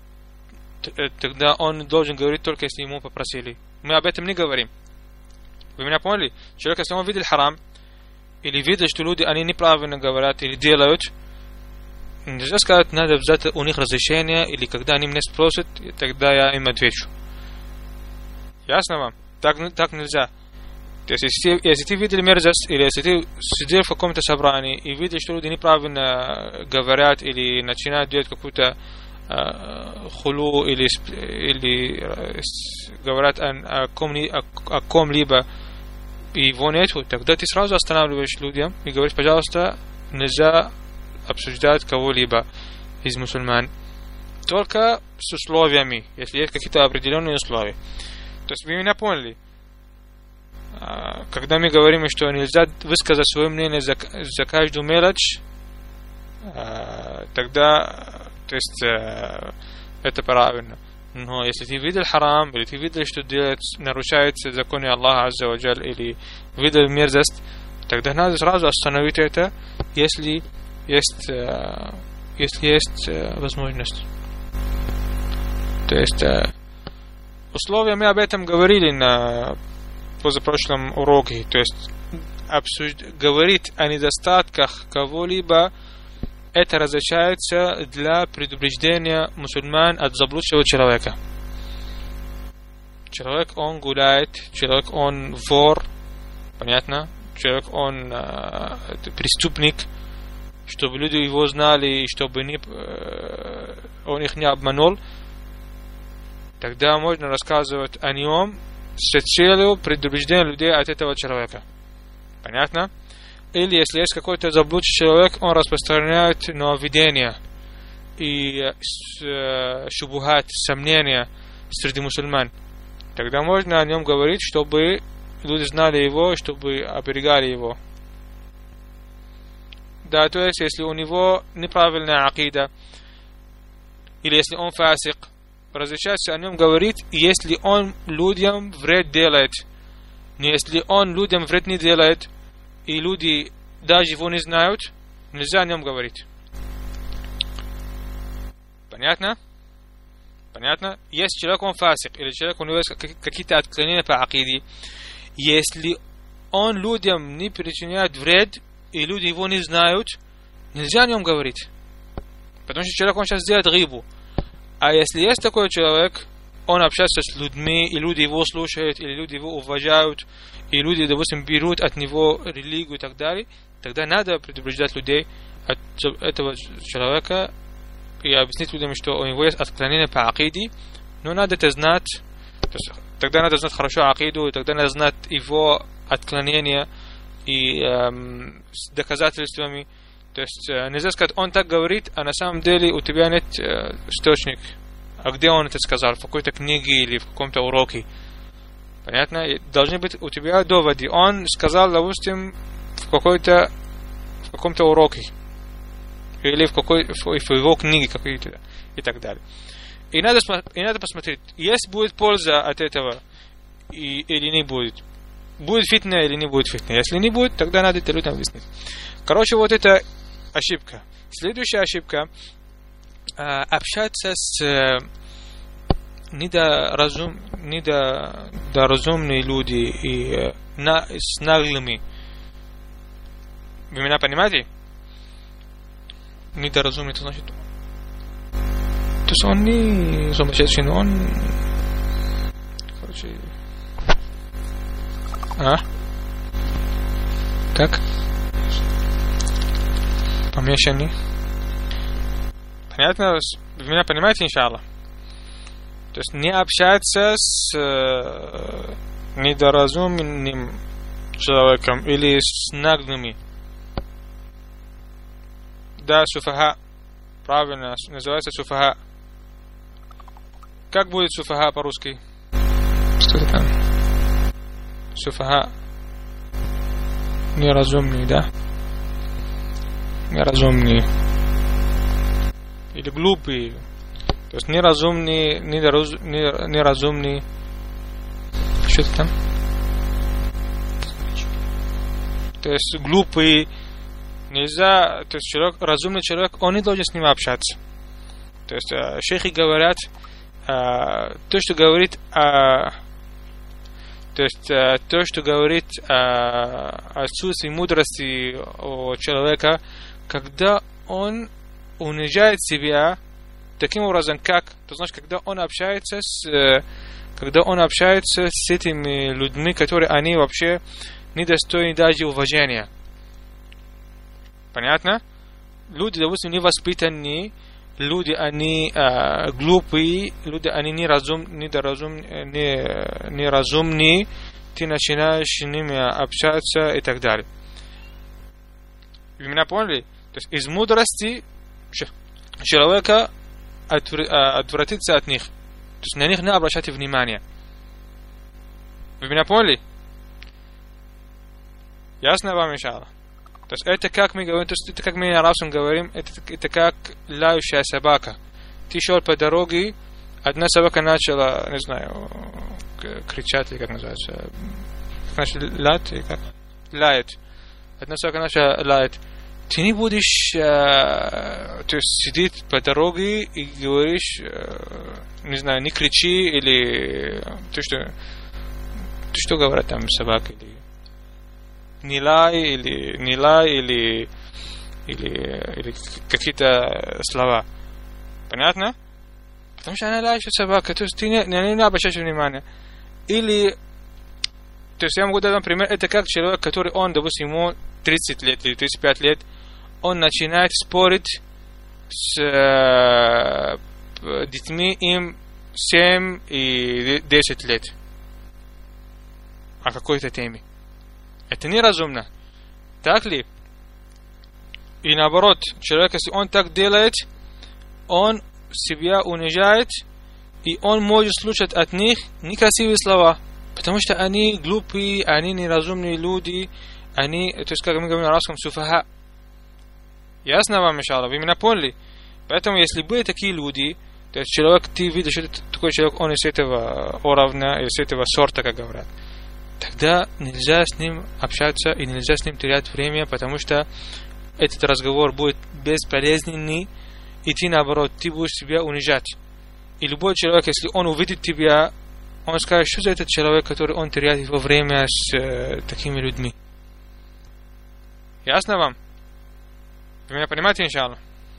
тогда он должен говорить только если ему попросили. Мы об этом не говорим. Вы меня поняли? Человек, если он видит харам, или видит, что люди, они неправильно говорят или делают, нельзя сказать, надо взять у них разрешение, или когда они меня спросят, тогда я им отвечу. Ясно вам? Так, так нельзя. То есть, если, если ты видел мерзость, или если ты сидел в каком-то собрании и видишь, что люди неправильно говорят или начинают делать какую-то э, хулу или, или э, говорят о, о, ком, о, о ком-либо и его нету, тогда ты сразу останавливаешь людям и говоришь, пожалуйста, нельзя обсуждать кого-либо из мусульман, только с условиями, если есть какие-то определенные условия. То есть вы меня поняли? Когда мы говорим, что нельзя высказать свое мнение за, за каждую мелочь, тогда, то есть, это правильно. Но если ты видел харам, или ты видел, что делает, нарушается законы Аллаха Азза ва Джаль, или видел мерзость, тогда надо сразу остановить это, если есть, если есть возможность. То есть, условия мы об этом говорили на позапрошлом уроке, то есть обсуж... говорить о недостатках кого-либо, это разрешается для предупреждения мусульман от заблудшего человека. Человек, он гуляет, человек, он вор, понятно? Человек, он э, преступник, чтобы люди его знали, чтобы не, э, он их не обманул, тогда можно рассказывать о нем с целью предупреждения людей от этого человека. Понятно? Или если есть какой-то заблудший человек, он распространяет нововведения и э, шубухат, сомнения среди мусульман. Тогда можно о нем говорить, чтобы люди знали его, чтобы оберегали его. Да, то есть, если у него неправильная акида, или если он фасик, разрешается о нем говорить, если он людям вред делает. Но если он людям вред не делает, и люди даже его не знают, нельзя о нем говорить. Понятно? Понятно? Если человек он фасик, или человек у него есть какие-то отклонения по акиде, если он людям не причиняет вред, и люди его не знают, нельзя о нем говорить. Потому что человек он сейчас делает рибу. А если есть такой человек, он общается с людьми, и люди его слушают, или люди его уважают, и люди, допустим, берут от него религию и так далее, тогда надо предупреждать людей от этого человека и объяснить людям, что у него есть отклонение по акиде, но надо это знать, то есть, тогда надо знать хорошо акиду, и тогда надо знать его отклонения и эм, с доказательствами. То есть нельзя сказать, он так говорит, а на самом деле у тебя нет э, источник. А где он это сказал? В какой-то книге или в каком-то уроке? Понятно? И должны быть у тебя доводы. Он сказал, допустим, в какой-то в каком-то уроке. Или в какой в, в его книге какой-то и так далее. И надо, и надо посмотреть, есть будет польза от этого и, или не будет. Будет фитна или не будет фитна. Если не будет, тогда надо это людям объяснить. Короче, вот это ошибка. Следующая ошибка – общаться с недоразум, недоразумными людьми и на, с наглыми. Вы меня понимаете? Недоразумный, это значит. То есть он не сумасшедший, но он. Короче. А? Как? Помешанный. Понятно? Вы меня понимаете, иншаллах? То есть не общаться с э, недоразумным человеком или с наглыми. Да, суфаха. Правильно, называется суфаха. Как будет суфаха по-русски? Что это там? Суфаха. Неразумный, да? Неразумный. Или глупый. То есть неразумный, неразумный, неразумный. Что это там? То есть глупый. Нельзя, то есть человек, разумный человек, он не должен с ним общаться. То есть шейхи говорят, то, что говорит о То есть э, то, что говорит о отсутствии мудрости у человека, когда он унижает себя таким образом, как, то значит, когда он общается с, э, когда он общается с этими людьми, которые они вообще недостойны даже уважения. Понятно? Люди, допустим, невоспитанные, люди, они э, глупые, люди, они неразум, неразум, не, неразумные, ты начинаешь с ними общаться и так далее. Вы меня поняли? То есть из мудрости человека отвратиться от них. То есть на них не обращайте внимания. Вы меня поняли? Ясно вам, иншаллах? То есть это как мы говорим, то есть это как мы на арабском говорим, это, это как лающая собака. Ты шел по дороге, одна собака начала, не знаю, кричать, или как называется, как значит, лать, или как? Лает. Одна собака начала лаять. Ты не будешь, э, то есть сидеть по дороге и говоришь, э, не знаю, не кричи, или ты что, ты что говорят там собака, или не лай, или не лай, или, или, или какие-то слова. Понятно? Потому что она лающая собака, то есть ты не, не, не обращаешь внимания. Или, то есть я могу дать вам пример, это как человек, который, он, допустим, ему тридцать лет или тридцать пять лет, он начинает спорить с э, детьми, им семь и десять лет о какой-то теме. Это неразумно. Так ли? И наоборот, человек, если он так делает, он себя унижает, и он может слушать от них некрасивые слова, потому что они глупые, они неразумные люди, они, то есть, как мы говорим на арабском, суфаха. Ясно вам, иншаллах? Вы меня поняли? Поэтому, если были такие люди, то есть человек, ты видишь, что такой человек, он из этого уровня, из этого сорта, как говорят, тогда нельзя с ним общаться и нельзя с ним терять время, потому что этот разговор будет бесполезный, и ты, наоборот, ты будешь себя унижать. И любой человек, если он увидит тебя, он скажет, что за этот человек, который он теряет его время с э, такими людьми. Ясно вам? Вы меня понимаете, иншаллах?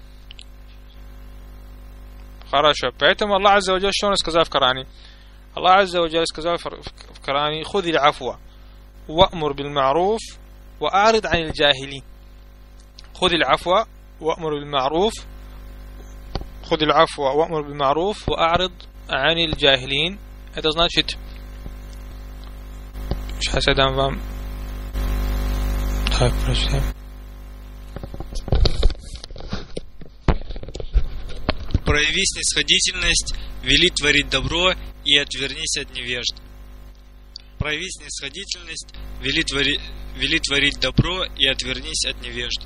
Хорошо. Поэтому Аллах Азза ва Джаль, что он сказал в Коране? Аллах Азза ва Джаль сказал в Коране: «Худи л-афва, ва'мур бил-ма'руф, ва'арид ани л-джахилин». Худи л-афва, ва'мур бил-ма'руф, худи л-афва, ва'мур бил-ма'руф, ва'арид ани л-джахилин. Это значит, сейчас я дам вам. Так, прочитаем. Прояви снисходительность, вели творить добро и отвернись от невежд. Прояви снисходительность, вели, твори... вели творить добро и отвернись от невежд.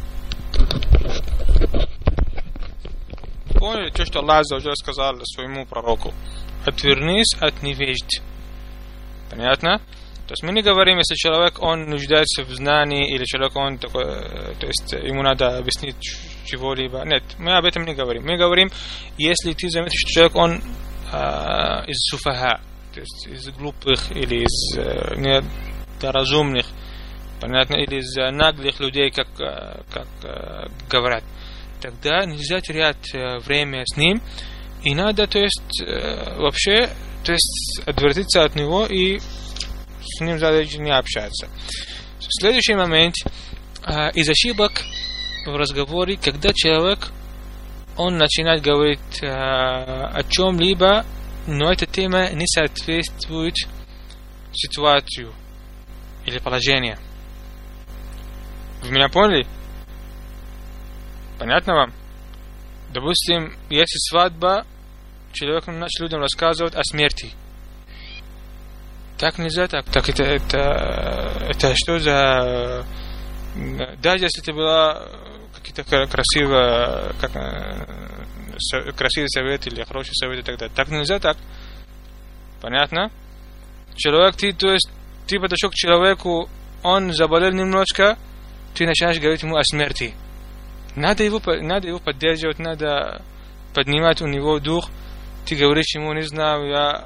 Поняли то, что Аллах Азза ва Джаль сказал своему пророку? Отвернись от невежд. Понятно? То есть мы не говорим, если человек, он нуждается в знании, или человек, он такой, то есть ему надо объяснить чего-либо. Нет, мы об этом не говорим. Мы говорим, если ты заметишь, что человек, он а, из суфаха, то есть из глупых, или из а, недоразумных, понятно, или из а, наглых людей, как, а, как а, говорят, тогда нельзя терять а, время с ним, и надо, то есть, а, вообще, то есть, отвратиться от него и с ним даже не общаться. Следующий момент, а, из ошибок в разговоре, когда человек, он начинает говорить а, о чем-либо, но эта тема не соответствует ситуации или положению. Вы меня поняли? Понятно вам? Допустим, если свадьба, человек начал людям рассказывать о смерти. Так нельзя, так, так это, это, это что за... Даже если это была какие-то красивые, как, красивый совет или хороший совет и так далее. Так нельзя, так. Понятно? Человек, ты, то есть, ты подошел к человеку, он заболел немножко, ты начинаешь говорить ему о смерти. Надо его, надо его поддерживать, надо поднимать у него дух. Ты говоришь ему, не знаю, я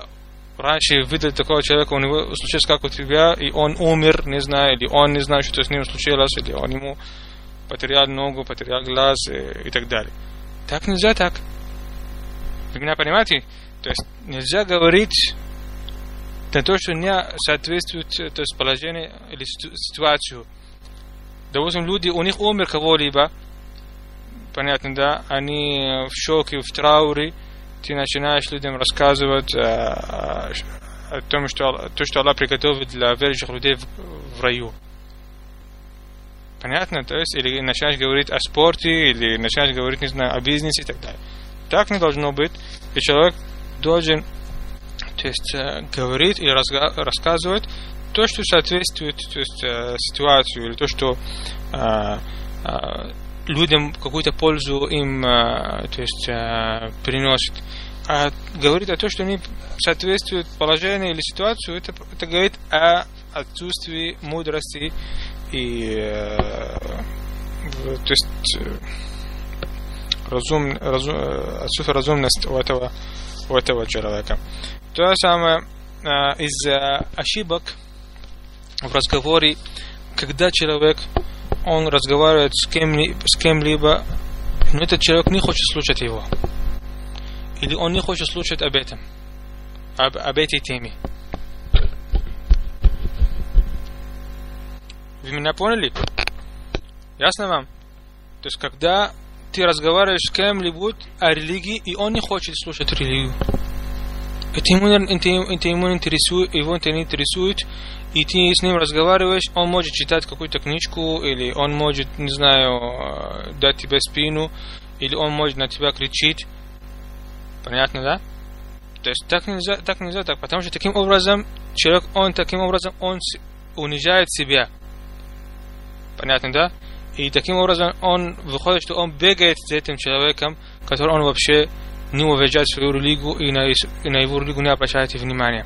раньше видели такого человека, у него случилось как у тебя, и он умер, не знаю, или он не знает, что с ним случилось, или он ему потерял ногу, потерял глаз и, и так далее. Так нельзя так. Вы меня понимаете? То есть нельзя говорить на то, что не соответствует, то есть положению или ситуацию. Допустим, люди, у них умер кого-либо, понятно, да, они в шоке, в трауре, ты начинаешь людям рассказывать о, о том, что, то, что Аллах приготовит для верующих людей в, в раю. Понятно? То есть, или начинаешь говорить о спорте, или начинаешь говорить, не знаю, о бизнесе и так далее. Так не должно быть. И человек должен, то есть, говорить или рассказывать то, что соответствует, то есть, ситуации, или то, что а, а, людям какую-то пользу им, а, то есть, а, приносит. А говорить о том, что не соответствует положению или ситуацию, это, это говорит о отсутствии мудрости и э, то есть разум, разум, отсутствие разумности у этого, у этого человека. То же самое э, из э, ошибок в разговоре, когда человек он разговаривает с, кем, с кем-либо, но этот человек не хочет слушать его, или он не хочет слушать об этом, об, об этой теме. Вы меня поняли? Ясно вам? То есть, когда ты разговариваешь с кем-либо о религии, и он не хочет слушать религию, это ему, это, это ему интересует, его это не интересует, и ты с ним разговариваешь, он может читать какую-то книжку, или он может, не знаю, дать тебе спину, или он может на тебя кричить. Понятно, да? То есть, так нельзя, так нельзя, так, потому что таким образом, человек, он таким образом, он унижает себя. Понятно, да? И таким образом он выходит, что он бегает за этим человеком, который он вообще не уважает свою религию и на, и на его религию не обращает внимания.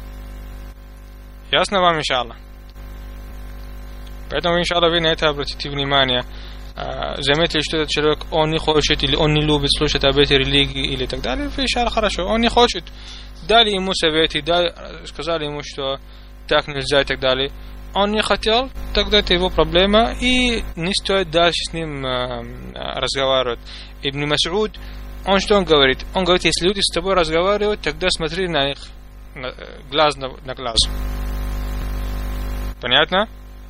Ясно вам, иншаллах? Поэтому, иншаллах, вы на это обратите внимание. Заметили, что этот человек, он не хочет или он не любит слушать об этой религии или так далее, иншаллах, хорошо, он не хочет. Дали ему советы, дали, сказали ему, что так нельзя и так далее. Он не хотел, тогда это его проблема, и не стоит дальше с ним э, разговаривать. Ибн Мас'уд, он что он говорит? Он говорит, если люди с тобой разговаривают, тогда смотри на них на, глаз на, на глаз. Понятно?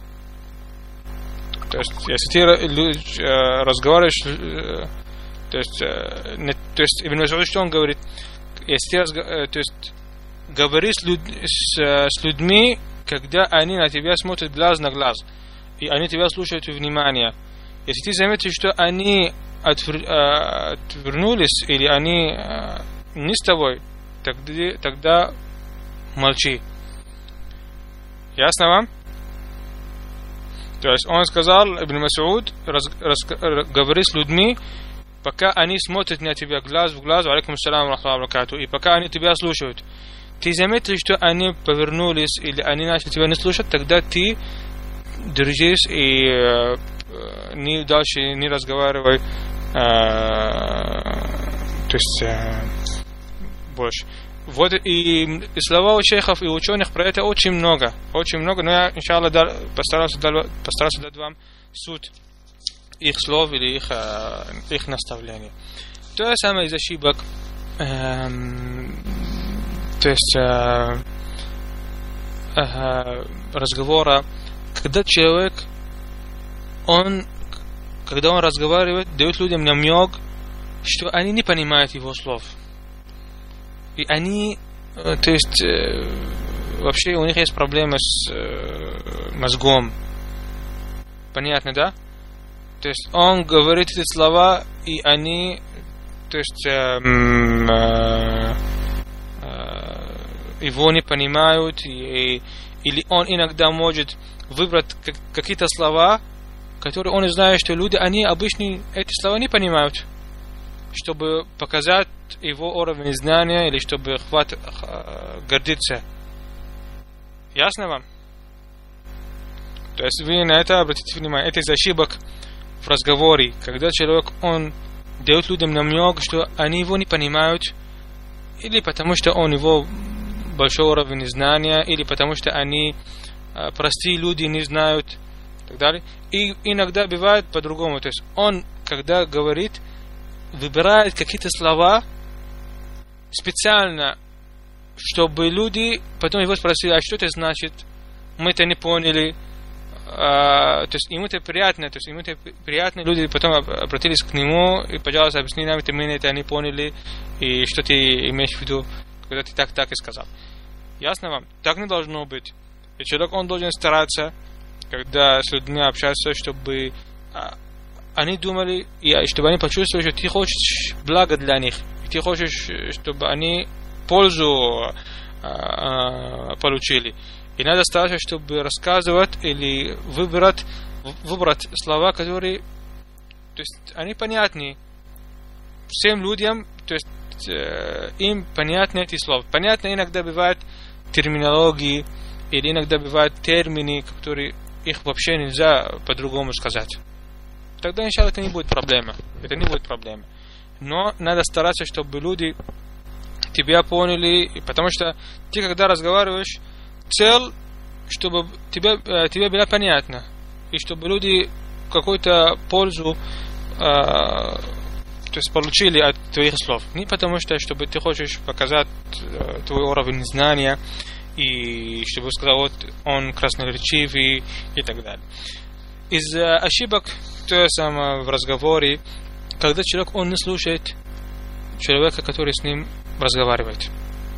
То есть, если ты э, разговариваешь, э, то есть, э, не, то есть Ибн Мас'уд, что он говорит? Если ты разго, э, то есть, говоришь с, люд, с, с людьми, когда они на тебя смотрят глаз на глаз, и они тебя слушают внимание. Если ты заметишь, что они отвер, э, отвернулись, или они э, не с тобой, тогда, тогда молчи. Ясно вам? То есть он сказал, Ибн Мас'уд, раз, раз, говори с людьми, пока они смотрят на тебя глаз в глаз, алейкум ассалам ва рахматуллахи ва баракатуху, и пока они тебя слушают. Ты заметил, что они повернулись или они начали тебя не слушать, тогда ты держись и э, не дальше не разговаривай, э, то есть э, больше. Вот и, и слова у шейхов и ученых про это очень много, очень много, но я, иншаллах, постарался, постарался дать вам суть их слов или их, э, их наставлений. То же самое из ошибок. Э, То есть э, э, разговора, когда человек, он, когда он разговаривает, дает людям намек, что они не понимают его слов. И они, э, то есть, э, вообще у них есть проблемы с э, мозгом. Понятно, да? То есть он говорит эти слова, и они, то есть, э, э, его не понимают, и, или он иногда может выбрать какие-то слова, которые он знает, что люди, они обычно эти слова не понимают, чтобы показать его уровень знания, или чтобы хват, гордиться. Ясно вам? То есть вы на это обратите внимание. Это из ошибок в разговоре, когда человек, он дает людям намек, что они его не понимают, или потому что он его большой уровень знания, или потому что они а, простые люди, не знают, и так далее. И иногда бывает по-другому. То есть он, когда говорит, выбирает какие-то слова специально, чтобы люди потом его спросили, а что это значит? Мы это не поняли. А, то есть ему это приятно, то есть ему это приятно, люди потом обратились к нему и, пожалуйста, объясни нам, это мы это не поняли, и что ты имеешь в виду, когда ты так так и сказал. Ясно вам? Так не должно быть. И человек, он должен стараться, когда с людьми общаться, чтобы а, они думали, и чтобы они почувствовали, что ты хочешь благо для них, и ты хочешь, чтобы они пользу а, а, получили. И надо стараться, чтобы рассказывать или выбрать, выбрать слова, которые, то есть, они понятны всем людям, то есть, э, им понятны эти слова. Понятно, иногда бывают терминологии, или иногда бывают термины, которые их вообще нельзя по-другому сказать. Тогда, иншалла, это не будет проблема. Это не будет проблема. Но надо стараться, чтобы люди тебя поняли, потому что ты, когда разговариваешь, цель, чтобы тебе, тебе было понятно, и чтобы люди какую-то пользу э, то есть получили от твоих слов. Не потому что, чтобы ты хочешь показать э, твой уровень знания, и чтобы сказать, вот он красноречивый и так далее. Из э, ошибок то же самое в разговоре, когда человек, он не слушает человека, который с ним разговаривает.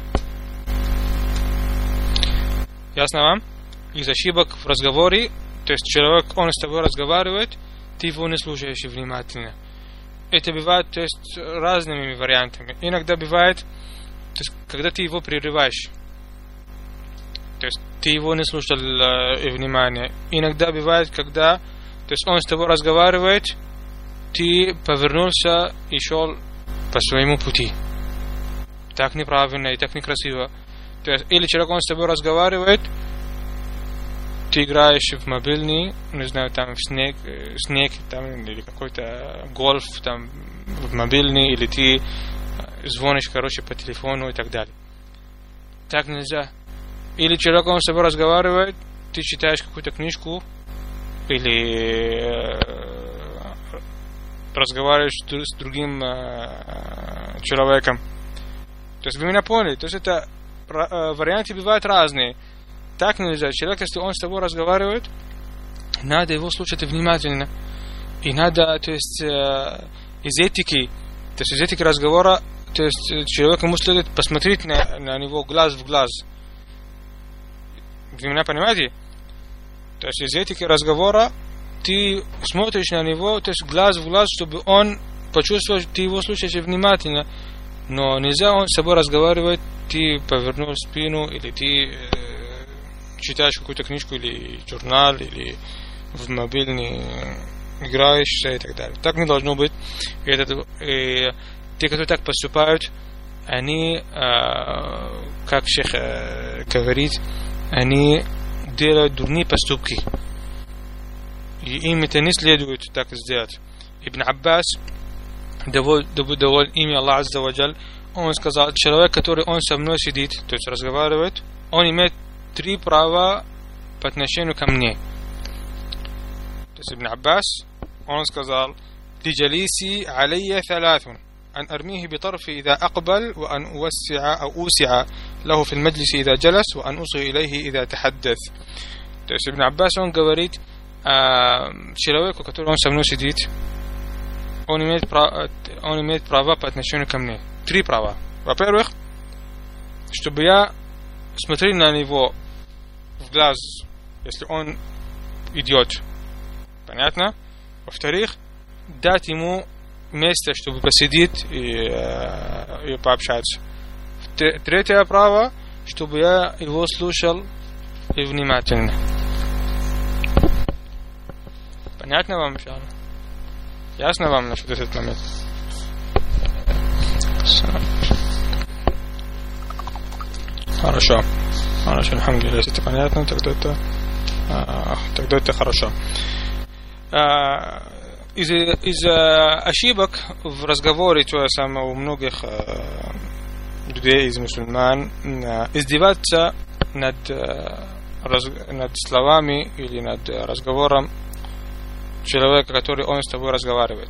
Ясно вам? Из ошибок в разговоре, то есть человек, он с тобой разговаривает, ты его не слушаешь внимательно. Это бывает, то есть, разными вариантами. Иногда бывает, то есть, когда ты его прерываешь, то есть ты его не слушал э, внимания. Иногда бывает, когда, то есть он с тобой разговаривает, ты повернулся и шел по своему пути. Так неправильно и так некрасиво. То есть, или человек, он с тобой разговаривает, ты играешь в мобильный, не знаю, там в снег, снег там, или какой-то гольф там в мобильный, или ты звонишь, короче, по телефону и так далее. Так нельзя. Или человек, он с тобой разговаривает, ты читаешь какую-то книжку, или э, разговариваешь с другим э, человеком. То есть вы меня поняли, то есть это э, варианты бывают разные. Так нельзя. Человек, если он с тобой разговаривает, надо его слушать внимательно. И надо, то есть, э, из этики, то есть из этики разговора, то есть человек ему следует посмотреть на, на него глаз в глаз. Вы меня понимаете? То есть из этики разговора ты смотришь на него, то есть глаз в глаз, чтобы он почувствовал, что ты его слушаешь внимательно. Но нельзя он с собой разговаривать, ты повернул спину, или ты э, читаешь какую-то книжку, или журнал, или в мобильный играешь, и так далее. Так не должно быть. И это, и те, которые так поступают, они, э, как шейх э, говорит, они делают дурные поступки. И им это не следует так сделать. Ибн Аббас, да будет доволен имя Аллах Азза ва Джаль, он сказал, человек, который он со мной сидит, то есть разговаривает, он имеет три права по отношению ко мне. То есть Ибн Аббас, он сказал, لجليسي علي ثلاث أن أرميه بطرفي إذا أقبل وأن أوسع أو أوسع له في المجلس إذا جلس وأن أصغي إليه إذا تحدث. То есть Ибн Аббас, он говорит, человеку, который он со мной сидит, он имеет право, он имеет права по отношению ко мне. Три права. Во-первых, чтобы я смотрел на него в глаз, если он идет. Понятно? Во-вторых, дать ему место, чтобы посидеть и, э, и пообщаться. Третье право, чтобы я его слушал и внимательно. Понятно вам, иншалла? Ясно вам насчет этот момент? Хорошо. Хорошо, алхамдулилlah, если это понятно, тогда это, а, тогда это хорошо. А, из, из а, ошибок в разговоре, то же самое у многих а, людей, из мусульман, издеваться над, над словами или над разговором человека, который он с тобой разговаривает.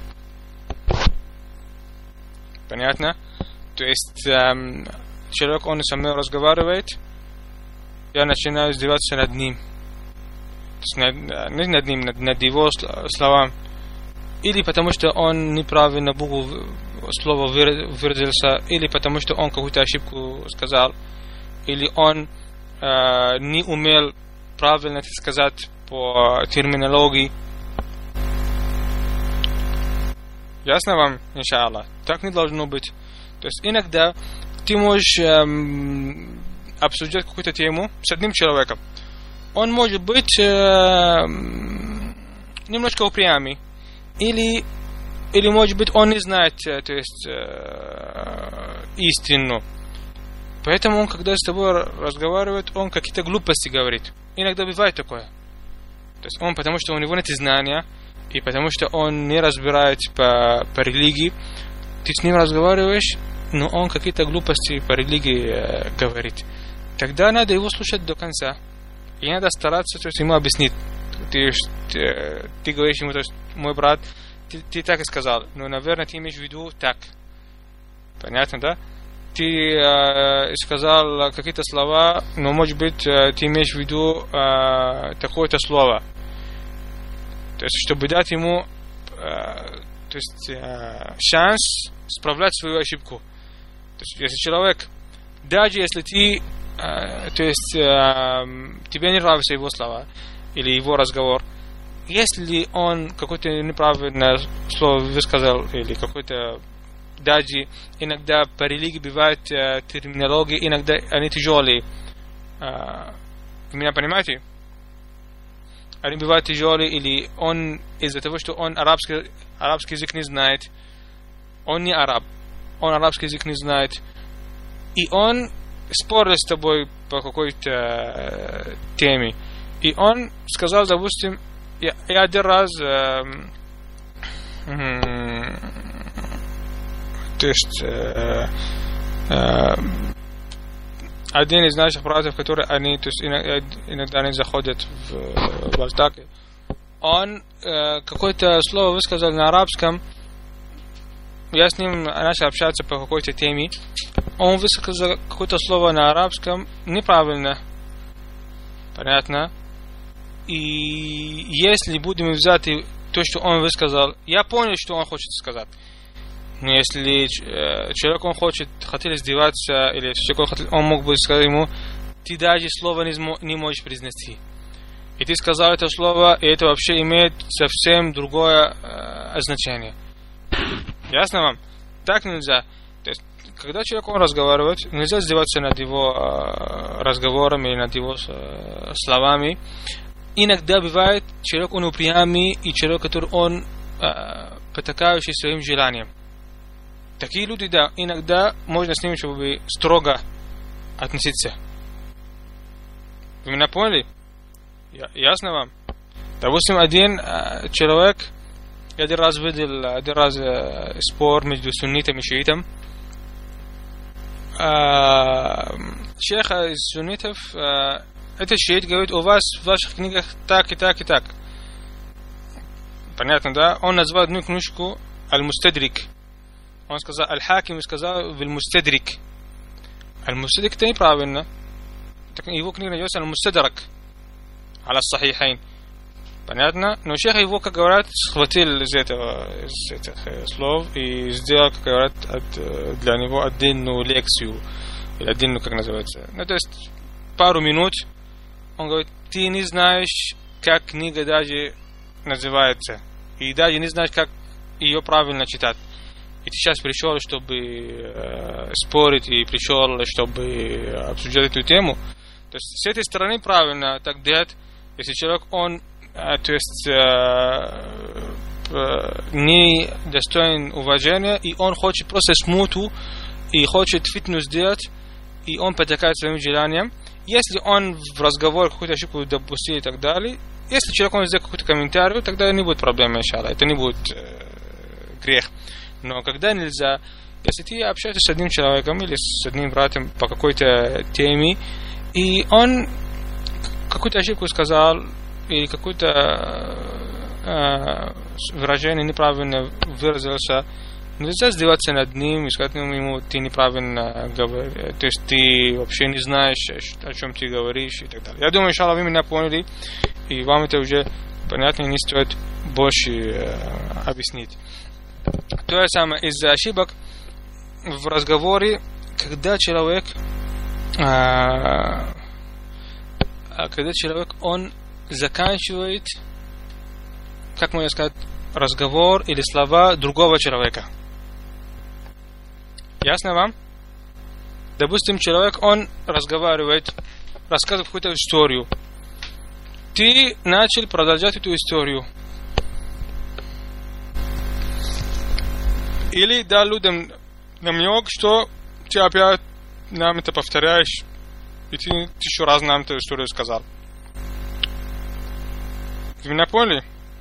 Понятно? То есть эм, человек, он со мной разговаривает, я начинаю издеваться над ним. То есть над, не над ним, над, над его словами. Или потому что он неправильно букву слова выразился, или потому что он какую-то ошибку сказал, или он э, не умел правильно сказать по терминологии. Ясно вам, иншаллах? Так не должно быть. То есть иногда ты можешь эм, обсуждать какую-то тему с одним человеком. Он может быть э, немножко упрямый. Или, или может быть он не знает, то есть э, истину. Поэтому он, когда с тобой разговаривает, он какие-то глупости говорит. Иногда бывает такое. То есть он, потому что у него нет знания, и потому что он не разбирает по, по религии, ты с ним разговариваешь, но он какие-то глупости по религии э, говорит. Тогда надо его слушать до конца. И надо стараться, то есть ему объяснить. Ты, ты, ты говоришь ему, то есть, мой брат, ты, ты так и сказал, но, наверное, ты имеешь в виду так. Понятно, да? Ты э, сказал какие-то слова, но, может быть, э, ты имеешь в виду э, такое-то слово. То есть, чтобы дать ему э, то есть, э, шанс исправлять свою ошибку. То есть, если человек, даже если ты, э, то есть, э, тебе не нравятся его слова, или его разговор, если он какое-то неправильное слово высказал, или какой-то даже иногда по религии бывает э, терминологии, иногда они тяжелые. Э, вы меня понимаете? Они бывают тяжелые, или он из-за того, что он арабский, арабский язык не знает, он не араб, он арабский язык не знает, и он спорил с тобой по какой-то э, теме. И он сказал, допустим, я, я один раз, э, э, то есть, э, э, один из наших братьев, которые они, то есть, иногда они заходят в, в Алтаке, он э, какое-то слово высказал на арабском, я с ним начал общаться по какой-то теме, он высказал какое-то слово на арабском неправильно, понятно? И если будем взять то, что он высказал, я понял, что он хочет сказать. Но если э, человек он хочет, хотел издеваться, или человек хотел, он мог бы сказать ему, ты даже слово не, не можешь произнести. И ты сказал это слово, и это вообще имеет совсем другое э, значение. Ясно вам? Так нельзя. То есть, когда человек он разговаривает, нельзя издеваться над его э, разговором или над его э, словами. Иногда бывает человек он упрямый и человек, который он э, потакающий своим желанием. Такие люди, да, иногда можно с ними чтобы строго относиться. Вы меня поняли? Я, ясно вам? Допустим, один э, человек, я один раз видел один раз э, спор между суннитом и шиитом. Э, шейх из суннитов э, этот шиит говорит, у вас в ваших книгах так и так и так. Понятно, да? Он назвал одну книжку Аль-Мустадрик. Он сказал Аль-Хаким, сказал Виль-Мустадрик. Аль-Мустадрик это неправильно. Его книга называется Аль-Мустадрак. Аля Сахихайн. Понятно? Но шейх его, как говорят, схватил из этого, из этих слов и сделал, как говорят, от, для него отдельную лекцию. Или отдельную, как называется. Ну, то есть, пару минут он говорит, ты не знаешь, как книга даже называется. И даже не знаешь, как ее правильно читать. И ты сейчас пришел, чтобы э, спорить, и пришел, чтобы обсуждать эту тему. То есть, с этой стороны правильно так делать, если человек, он, э, то есть, э, э, не достоин уважения, и он хочет просто смуту, и хочет фитнес сделать, и он потакает своим желанием. Если он в разговор какую-то ошибку допустил и так далее, если человек он сделает какой-то комментарий, тогда не будет проблемы, иншаллах. Это не будет э, грех. Но когда нельзя, Если ты общаешься с одним человеком или с одним братом по какой-то теме, и он какую-то ошибку сказал, или какое-то э, выражение неправильно выразился, нельзя издеваться над ним и сказать ему, ты неправильно говоришь, то есть ты вообще не знаешь, о чем ты говоришь и так далее. Я думаю, иншаллах, вы меня поняли, и вам это уже понятно, не стоит больше э, объяснить. То же самое из-за ошибок в разговоре, когда человек э, когда человек, он заканчивает, как можно сказать, разговор или слова другого человека. Ясно вам? Допустим, человек, он разговаривает, рассказывает какую-то историю. Ты начал продолжать эту историю. Или дал людям намек, что ты опять нам это повторяешь, и ты еще раз нам эту историю сказал. Вы меня поняли?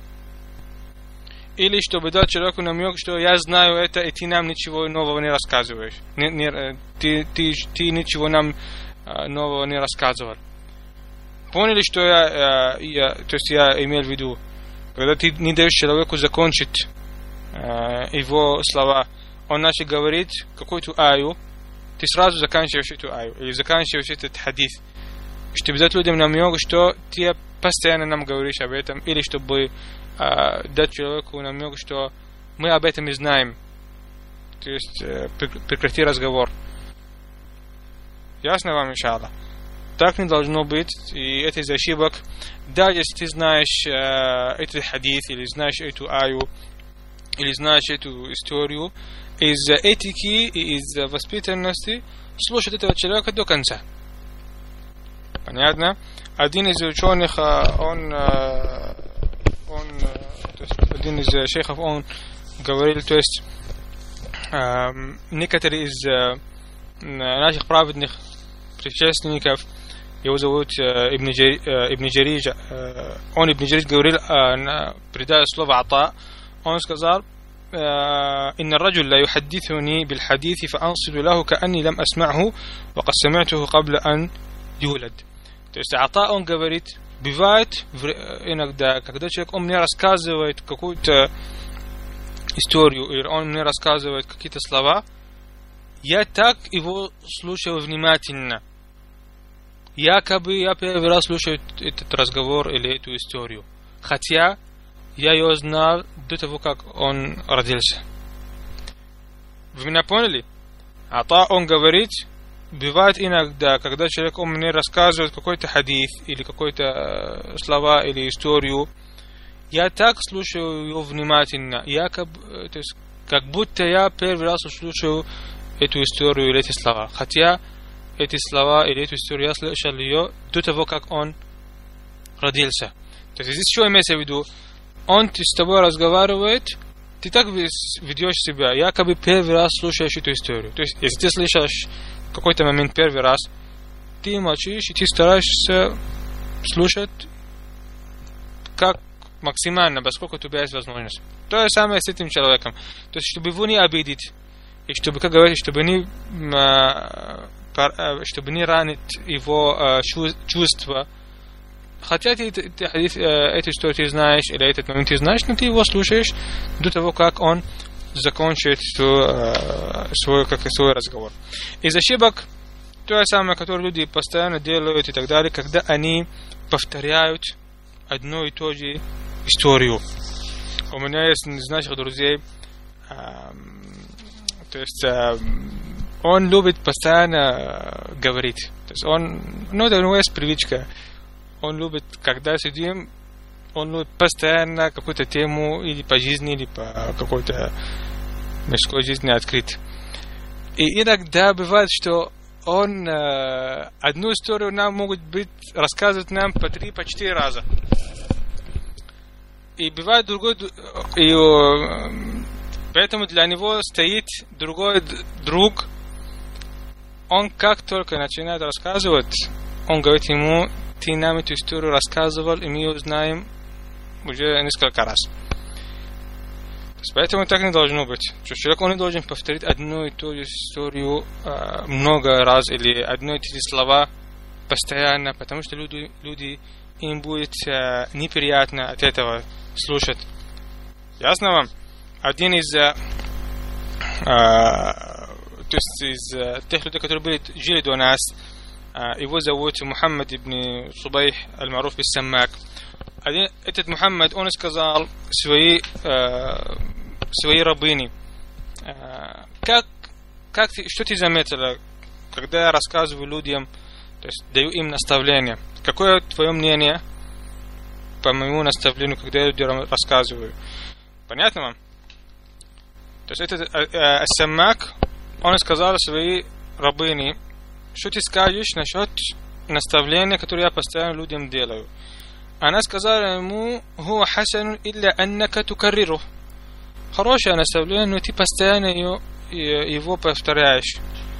Или чтобы дать человеку намек, что я знаю это, и ты нам ничего нового не рассказываешь. Не, не, ты, ты, ты ничего нам uh, нового не рассказывал. Поняли, что я, uh, я, то есть я имел в виду? Когда ты не даешь человеку закончить uh, его слова, он начал говорить какую-то аю, ты сразу заканчиваешь эту аю, или заканчиваешь этот хадис. Чтобы дать людям намек, что ты постоянно нам говоришь об этом, или чтобы Uh, дать человеку намек, что мы об этом и знаем. То есть uh, прекрати разговор. Ясно вам, иншаллах? Так не должно быть, и это из ошибок. Да, если ты знаешь uh, этот хадис, или знаешь эту аю, или знаешь эту историю, из этики и из воспитанности слушать этого человека до конца. Понятно? Один из ученых, он он, то есть, один из шейхов, он говорил, то есть э, некоторые из э, наших праведных предшественников, его зовут э, Ибн Джаридж, э, Ибн Джаридж э, он Ибн Джаридж говорил, э, придая слово ата, он сказал: إن الرجل لا يحدثني بالحديث فأنصت له كأني لم أسمعه وقد سمعته قبل أن يولد. То есть ата, он говорит, бывает иногда, когда человек, он мне рассказывает какую-то историю, или он мне рассказывает какие-то слова, я так его слушаю внимательно. Якобы я первый раз слушаю этот разговор или эту историю. Хотя я ее знал до того, как он родился. Вы меня поняли? Ата, он говорит, бывает иногда, когда человек, он мне рассказывает какой-то хадис, или какой-то э, слова, или историю, я так слушаю его внимательно, якобы, то есть, как будто я первый раз слушаю эту историю или эти слова. Хотя эти слова или эту историю я слышал ее до того, как он родился. То есть здесь что имеется в виду? Он с тобой разговаривает, ты так ведешь себя, якобы первый раз слушаешь эту историю. То есть если ты слышишь в какой-то момент первый раз, ты молчишь и ты стараешься слушать как максимально, поскольку у тебя есть возможность. То же самое с этим человеком. То есть чтобы его не обидеть, и чтобы, как говорится, чтобы не, чтобы не ранить его чувства. Хотя ты, ты, ты эту историю ты знаешь, или этот момент ты знаешь, но ты его слушаешь до того, как он закончит свой, как, свой разговор. Из ошибок то же самое, которое люди постоянно делают и так далее, когда они повторяют одну и ту же историю. У меня есть из наших друзей, э, то есть э, он любит постоянно говорить. То есть он, ну, это у него есть привычка. Он любит, когда сидим, он любит постоянно какую-то тему или по жизни, или по какой-то мирской жизни открыть. И иногда бывает, что он э, одну историю нам могут быть рассказывать нам по три, по четыре раза. И бывает другой, и, э, поэтому для него стоит другой друг. Он как только начинает рассказывать, он говорит ему: ты нам эту историю рассказывал, и мы ее знаем уже несколько раз. Поэтому так не должно быть. Что человек, он не должен повторить одну и ту же историю э, много раз или одно и те же слова постоянно, потому что люди, люди им будет э, неприятно от этого слушать. Ясно вам? Один из э, э, то есть из э, тех людей, которые были, жили до нас, э, его зовут Мухаммад ибн Субайх аль-Маруф бис-Саммак. Один, этот Мухаммад, он сказал своей э, своей рабыне, э, как, как ты, что ты заметила, когда я рассказываю людям, то есть даю им наставление, какое твое мнение по моему наставлению, когда я людям рассказываю? Понятно вам? То есть этот э, э, Саммак, он сказал своей рабыне, что ты скажешь насчет наставления, которое я постоянно людям делаю? Она сказала ему: «Хуа хасану илля аннака тукарриру». Хорошее наставление, но ты постоянно ее, его повторяешь.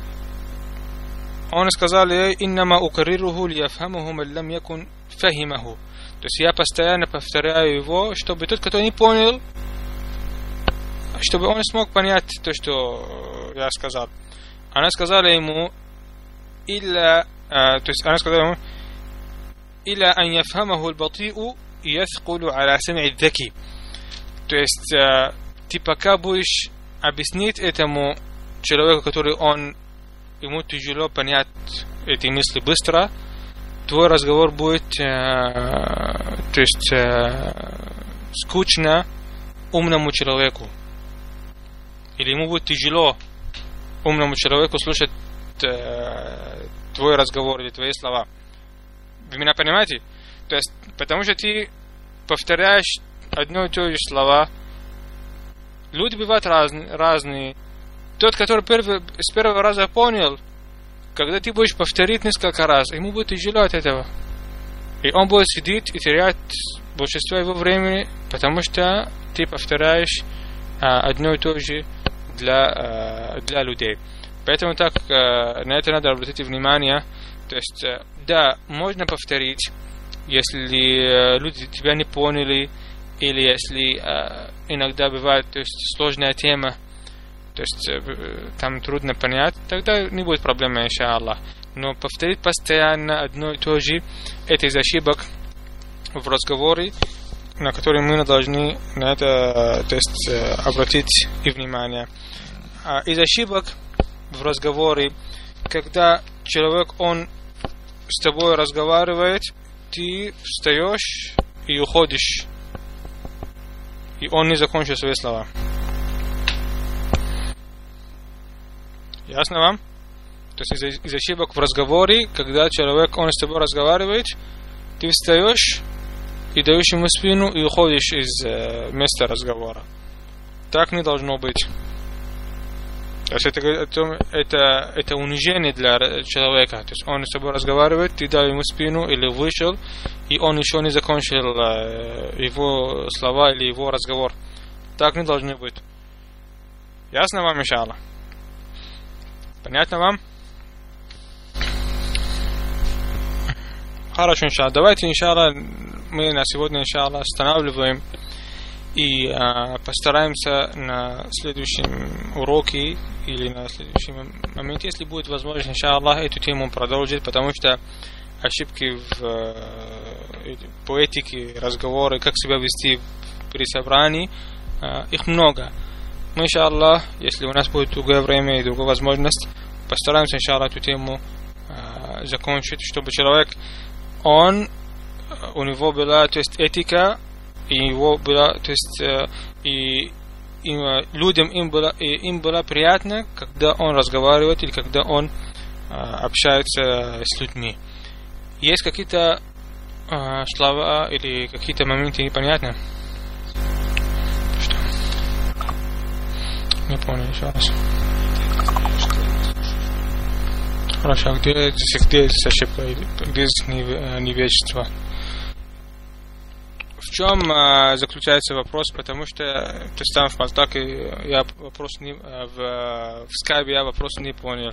Он сказал ей: «Иннама укаррируху лияфхамуху ман лам якун фахимаху». То есть я постоянно повторяю его, чтобы тот, кто не понял, чтобы он смог понять то, что я сказал. Она сказала ему: «Илля», то есть она сказала ему: «Илля ан яфхамаху аль-бати'у яthqulu аля сам'i адh-dhaки». То есть ты пока будешь объяснить этому человеку, который он, ему тяжело понять эти мысли быстро, твой разговор будет э, то есть э, скучно умному человеку. Или ему будет тяжело умному человеку слушать э, твой разговор или твои слова. Вы меня понимаете? То есть, потому что ты повторяешь одно и то же слова. Люди бывают разные, разные. Тот, который первый, с первого раза понял, когда ты будешь повторить несколько раз, ему будет тяжело от этого. И он будет сидеть и терять большинство его времени, потому что ты повторяешь а, одно и то же для, а, для людей. Поэтому так, а, на это надо обратить внимание. То есть, а, да, можно повторить, если а, люди тебя не поняли, или если э, иногда бывает, то есть сложная тема, то есть э, там трудно понять, тогда не будет проблемы, иншаллах. Но повторить постоянно одно и то же, это из ошибок в разговоре, на которые мы должны на это, то есть, э, обратить и внимание. А из ошибок в разговоре, когда человек, он с тобой разговаривает, ты встаешь и уходишь, и он не закончил свои слова. Ясно вам? То есть из, из ошибок в разговоре, когда человек, он с тобой разговаривает, ты встаешь и даешь ему спину и уходишь из э, места разговора. Так не должно быть. То есть это, это, это, это унижение для человека. То есть он с тобой разговаривает, ты дал ему спину или вышел, и он еще не закончил э, его слова или его разговор. Так не должно быть. Ясно вам, иншаллах? Понятно вам? Хорошо, иншаллах. Давайте, иншаллах, мы на сегодня, иншаллах, останавливаем и э, постараемся на следующем уроке или на следующем моменте, если будет возможность, иншаллах, эту тему продолжить, потому что ошибки в, э, по этике, разговоры, как себя вести при собрании, э, их много. Мы, иншаллах, если у нас будет другое время и другая возможность, постараемся, иншаллах, эту тему э, закончить, чтобы человек, он, у него была, то есть, этика, и его было, то есть, э, и им, людям им было, и им было приятно, когда он разговаривает или когда он э, общается с людьми. Есть какие-то э, слова или какие-то моменты непонятны? Что? Не понял еще раз. Хорошо, а где здесь, где здесь ошибка, где здесь невежество? В чем э, заключается вопрос? Потому что то есть там в Палтаке я вопрос не, в, в скайпе я вопрос не понял.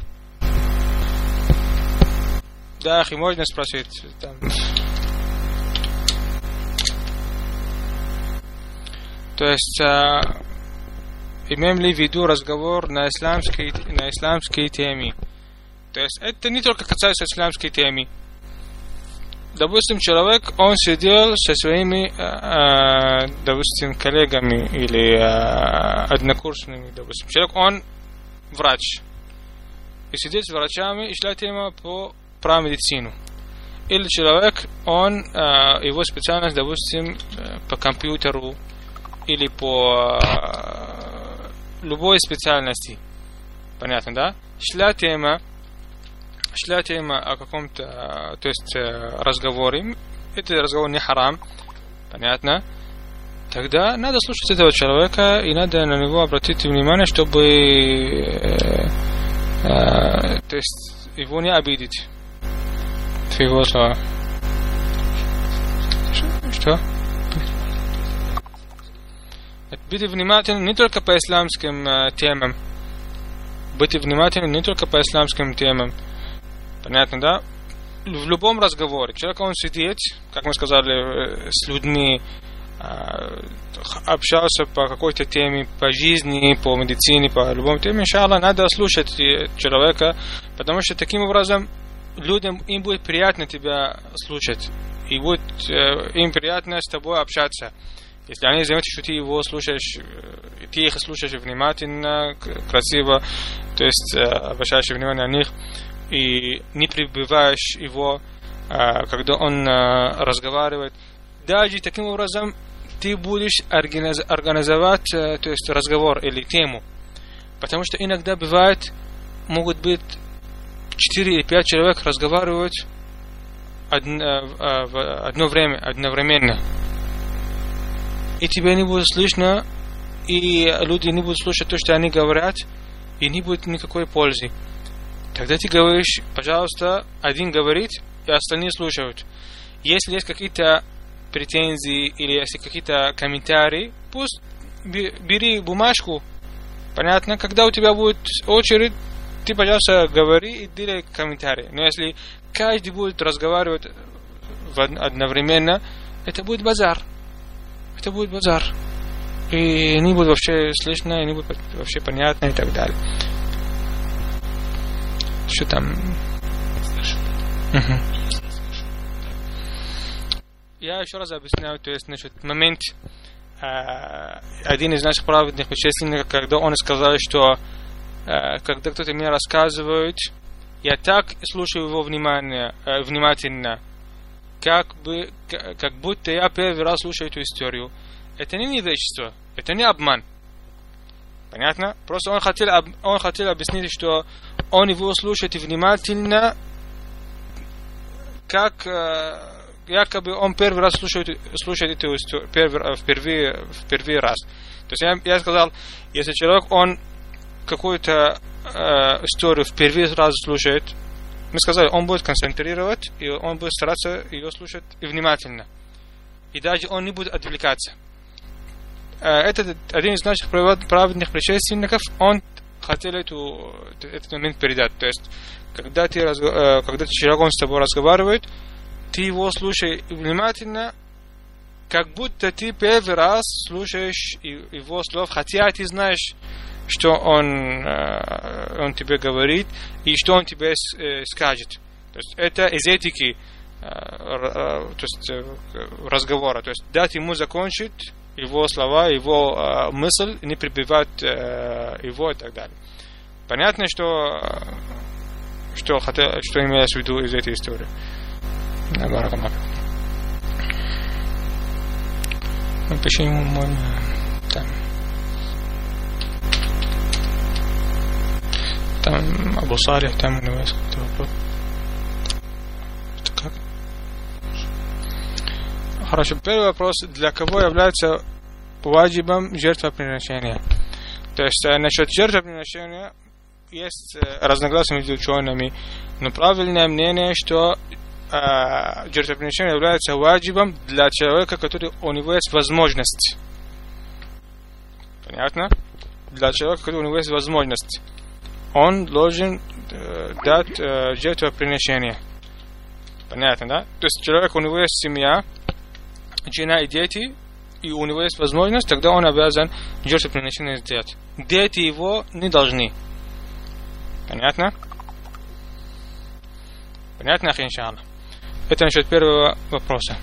Да, и можно спросить там. То есть э, имеем ли в виду разговор на исламской, на исламской теме. То есть это не только касается исламской темы. Допустим, человек, он сидел со своими, э, допустим, коллегами или э, однокурсниками, допустим. Человек, он врач. И сидит с врачами и шла тема по про медицину. Или человек, он, э, его специальность, допустим, э, по компьютеру или по э, любой специальности. Понятно, да? Шла тема, шла тема о каком-то, э, то есть э, разговоре. Это разговор не харам. Понятно? Тогда надо слушать этого человека и надо на него обратить внимание, чтобы э, э, то есть его не обидеть. Его слова. Что? Будьте внимательны не только по исламским э, темам. Будьте внимательны не только по исламским темам. Понятно, да? В любом разговоре. Человек, он сидит, как мы сказали, с людьми, э, общался по какой-то теме, по жизни, по медицине, по любому теме. Иншаллах, надо слушать человека, потому что таким образом людям, им будет приятно тебя слушать, и будет э, им приятно с тобой общаться. Если они заметят, что ты его слушаешь, ты их слушаешь внимательно, красиво, то есть э, обращаешь внимание на них, и не прибиваешь его, э, когда он э, разговаривает. Даже таким образом ты будешь организ, организовать э, то есть разговор или тему. Потому что иногда бывает, могут быть четыре или пять человек разговаривают одно, в одно время, одновременно. И тебя не будет слышно, и люди не будут слушать то, что они говорят, и не будет никакой пользы. Тогда ты говоришь, пожалуйста, один говорит, и остальные слушают. Если есть какие-то претензии или если какие-то комментарии, пусть бери бумажку. Понятно? Когда у тебя будет очередь, ты, пожалуйста, говори и делай комментарии. Но если каждый будет разговаривать одновременно, это будет базар. Это будет базар. И не будет вообще слышно, и не будет вообще понятно и так далее. Что там? Угу. Я еще раз объясняю, то есть, значит, момент, э, один из наших праведных участников, когда он сказал, что э, когда кто-то мне рассказывает, я так слушаю его внимание, э, внимательно, как бы, как, как будто я первый раз слушаю эту историю. Это не невежество, это не обман. Понятно? Просто он хотел, он хотел объяснить, что он его слушает внимательно, как э, якобы он первый раз слушает, слушает эту историю первый, впервые, впервые раз. То есть я, я сказал, если человек он какую-то э, историю впервые раз слушает, мы сказали, он будет концентрировать и он будет стараться ее слушать внимательно. И даже он не будет отвлекаться. Это один из наших праведных предшественников, он хотел эту, этот момент передать. То есть, когда, ты, когда человек он с тобой разговаривает, ты его слушаешь внимательно, как будто ты первый раз слушаешь его слов, хотя ты знаешь, что он, он тебе говорит и что он тебе скажет. То есть, это из этики то есть, разговора. То есть, дать ему закончить его слова, его э, мысль, не прибивать э, его и так далее. Понятно, что что, хотел, что имеется в виду из этой истории. Почему можно там там Абу Салих, там у него есть какой-то вопрос. Как? Хорошо, первый вопрос. Для кого является ваджибом жертвоприношения? То есть, насчет жертвоприношения есть разногласия между учеными, но правильное мнение, что э, жертвоприношение является ваджибом для человека, который у него есть возможность. Понятно? Для человека, который у него есть возможность. Он должен э, дать э, жертвоприношение. Понятно, да? То есть, человек, у него есть семья, жена и дети, и у него есть возможность, тогда он обязан жертвоприношение сделать. Дети его не должны. Понятно? Понятно, иншаллах? Это насчет первого вопроса.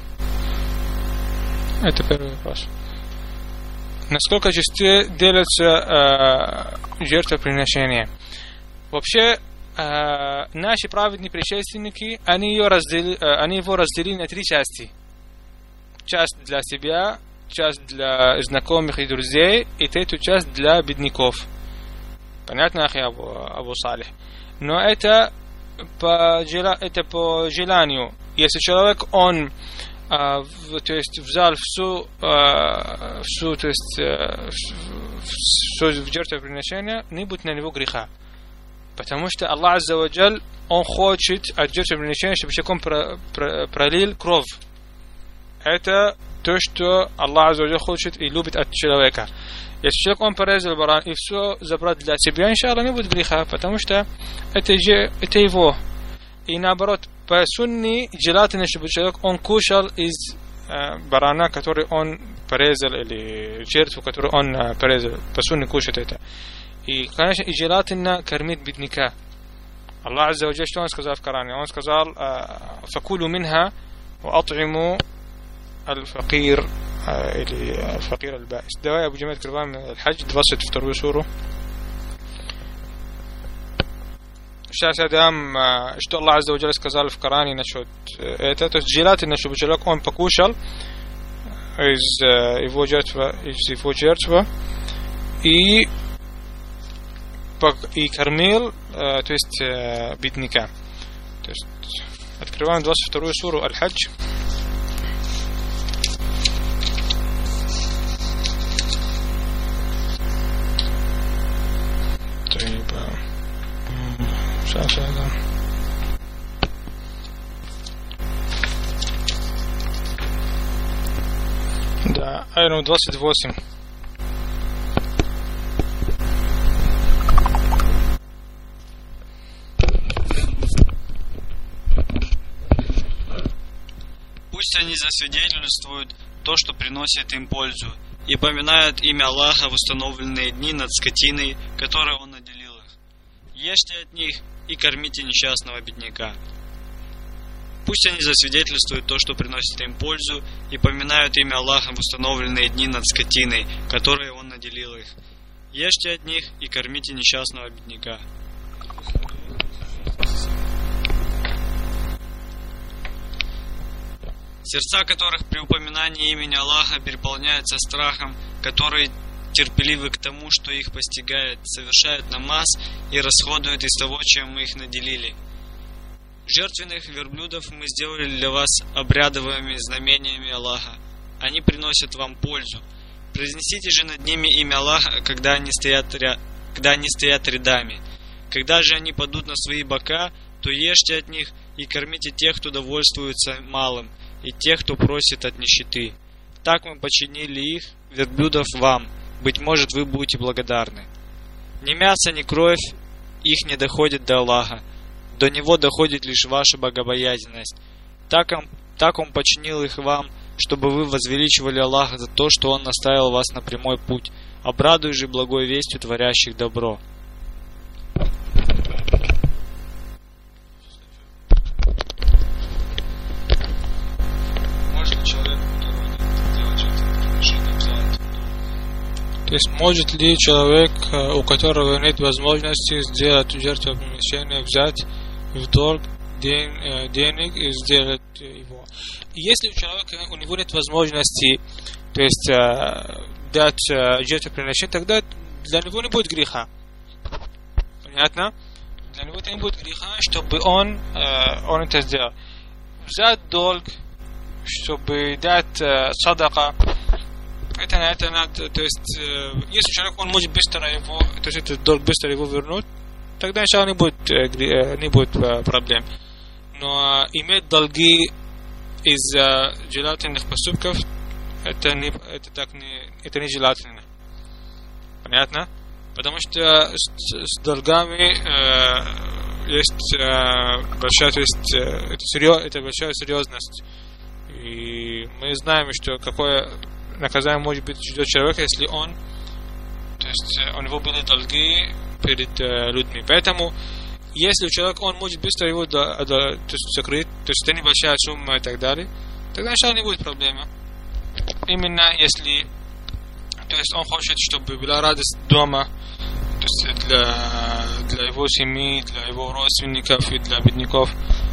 Это первый вопрос. Насколько часто делятся э, жертвоприношения? Вообще, э, наши праведные предшественники, они, ее раздели, э, они его разделили на три части. Часть для себя, часть для знакомых и друзей, и третью часть для бедняков. Понятно, ахи Абу, Абу Салих? Но это по, это по желанию. Если человек, он а, в, то есть взял всю, а, всю то есть а, все в жертвоприношение, не будет на него греха. Потому что Аллах Азза ва Джаль, он хочет от жертвоприношения, чтобы человек про, про, пролил кровь. Это то, что Аллах Азза ва Джаль хочет и любит от человека. Если человек, он порезал баран и все забрать для себя, иншаллах, не будет греха, потому что это же это его. И наоборот, по сунне желательно, чтобы человек, он кушал из э, барана, который он порезал, или жертву, которую он э, порезал. По сунне кушать это. И, конечно, и желательно кормить бедняка. Аллах Азза ва Джаль, что он сказал в Коране? Он сказал: «Факулу минха ва ат'иму аль-факир», или аль-факир аль-баис. Давай, Абу Джамиль, открываем Аль-Хадж, двадцать вторую суру. Сейчас я дам, что Аллах Азза ва Джаль сказал в Коране насчет этого. То есть желательно, чтобы человек, он покушал из его жертвы, из его жертвы и, и кормил, то есть бедняка. То есть открываем двадцать вторую суру Аль-Хадж. Сейчас, да. Да, айну двадцать восемь. Пусть они засвидетельствуют то, что приносит им пользу, и поминают имя Аллаха в установленные дни над скотиной, которой Он наделил их. Ешьте от них и кормите несчастного бедняка. Пусть они засвидетельствуют то, что приносит им пользу, и поминают имя Аллаха в установленные дни над скотиной, которой Он наделил их. Ешьте от них и кормите несчастного бедняка. Сердца которых при упоминании имени Аллаха переполняются страхом, который терпеливы к тому, что их постигает, совершают намаз и расходуют из того, чем мы их наделили. Жертвенных верблюдов мы сделали для вас обрядовыми знамениями Аллаха. Они приносят вам пользу. Произнесите же над ними имя Аллаха, когда они стоят, ря... когда они стоят рядами. Когда же они падут на свои бока, то ешьте от них и кормите тех, кто довольствуется малым, и тех, кто просит от нищеты. Так мы подчинили их, верблюдов, вам. Быть может, вы будете благодарны. Ни мясо, ни кровь их не доходит до Аллаха. До Него доходит лишь ваша богобоязненность. Так Он, так он подчинил их вам, чтобы вы возвеличивали Аллаха за то, что Он наставил вас на прямой путь. Обрадуй же благой вестью творящих добро. То есть, может ли человек, у которого нет возможности сделать жертвоприношение, взять в долг день, денег и сделать его? И если у человека, у него нет возможности, то есть, дать жертвоприношение, тогда для него не будет греха. Понятно? Для него это не будет греха, чтобы он, он это сделал. Взять долг, чтобы дать садака, это, это надо, то есть, э, если человек, он может быстро его, то есть, этот долг быстро его вернуть, тогда, иншаллах, не будет, э, не будет э, проблем. Но э, иметь долги из-за желательных поступков, это не, это так не, это не желательно. Понятно? Потому что с, с долгами э, есть э, большая, то есть, э, это, серьез, это большая серьезность. И мы знаем, что какое наказание может быть ждет человека, если он, то есть у него были долги перед э, людьми. Поэтому, если у человека, он может быстро его до, до, то есть, закрыть, то есть это небольшая сумма и так далее, тогда сначала не будет проблемы. Именно если, то есть он хочет, чтобы была радость дома, то есть для, для его семьи, для его родственников и для бедняков.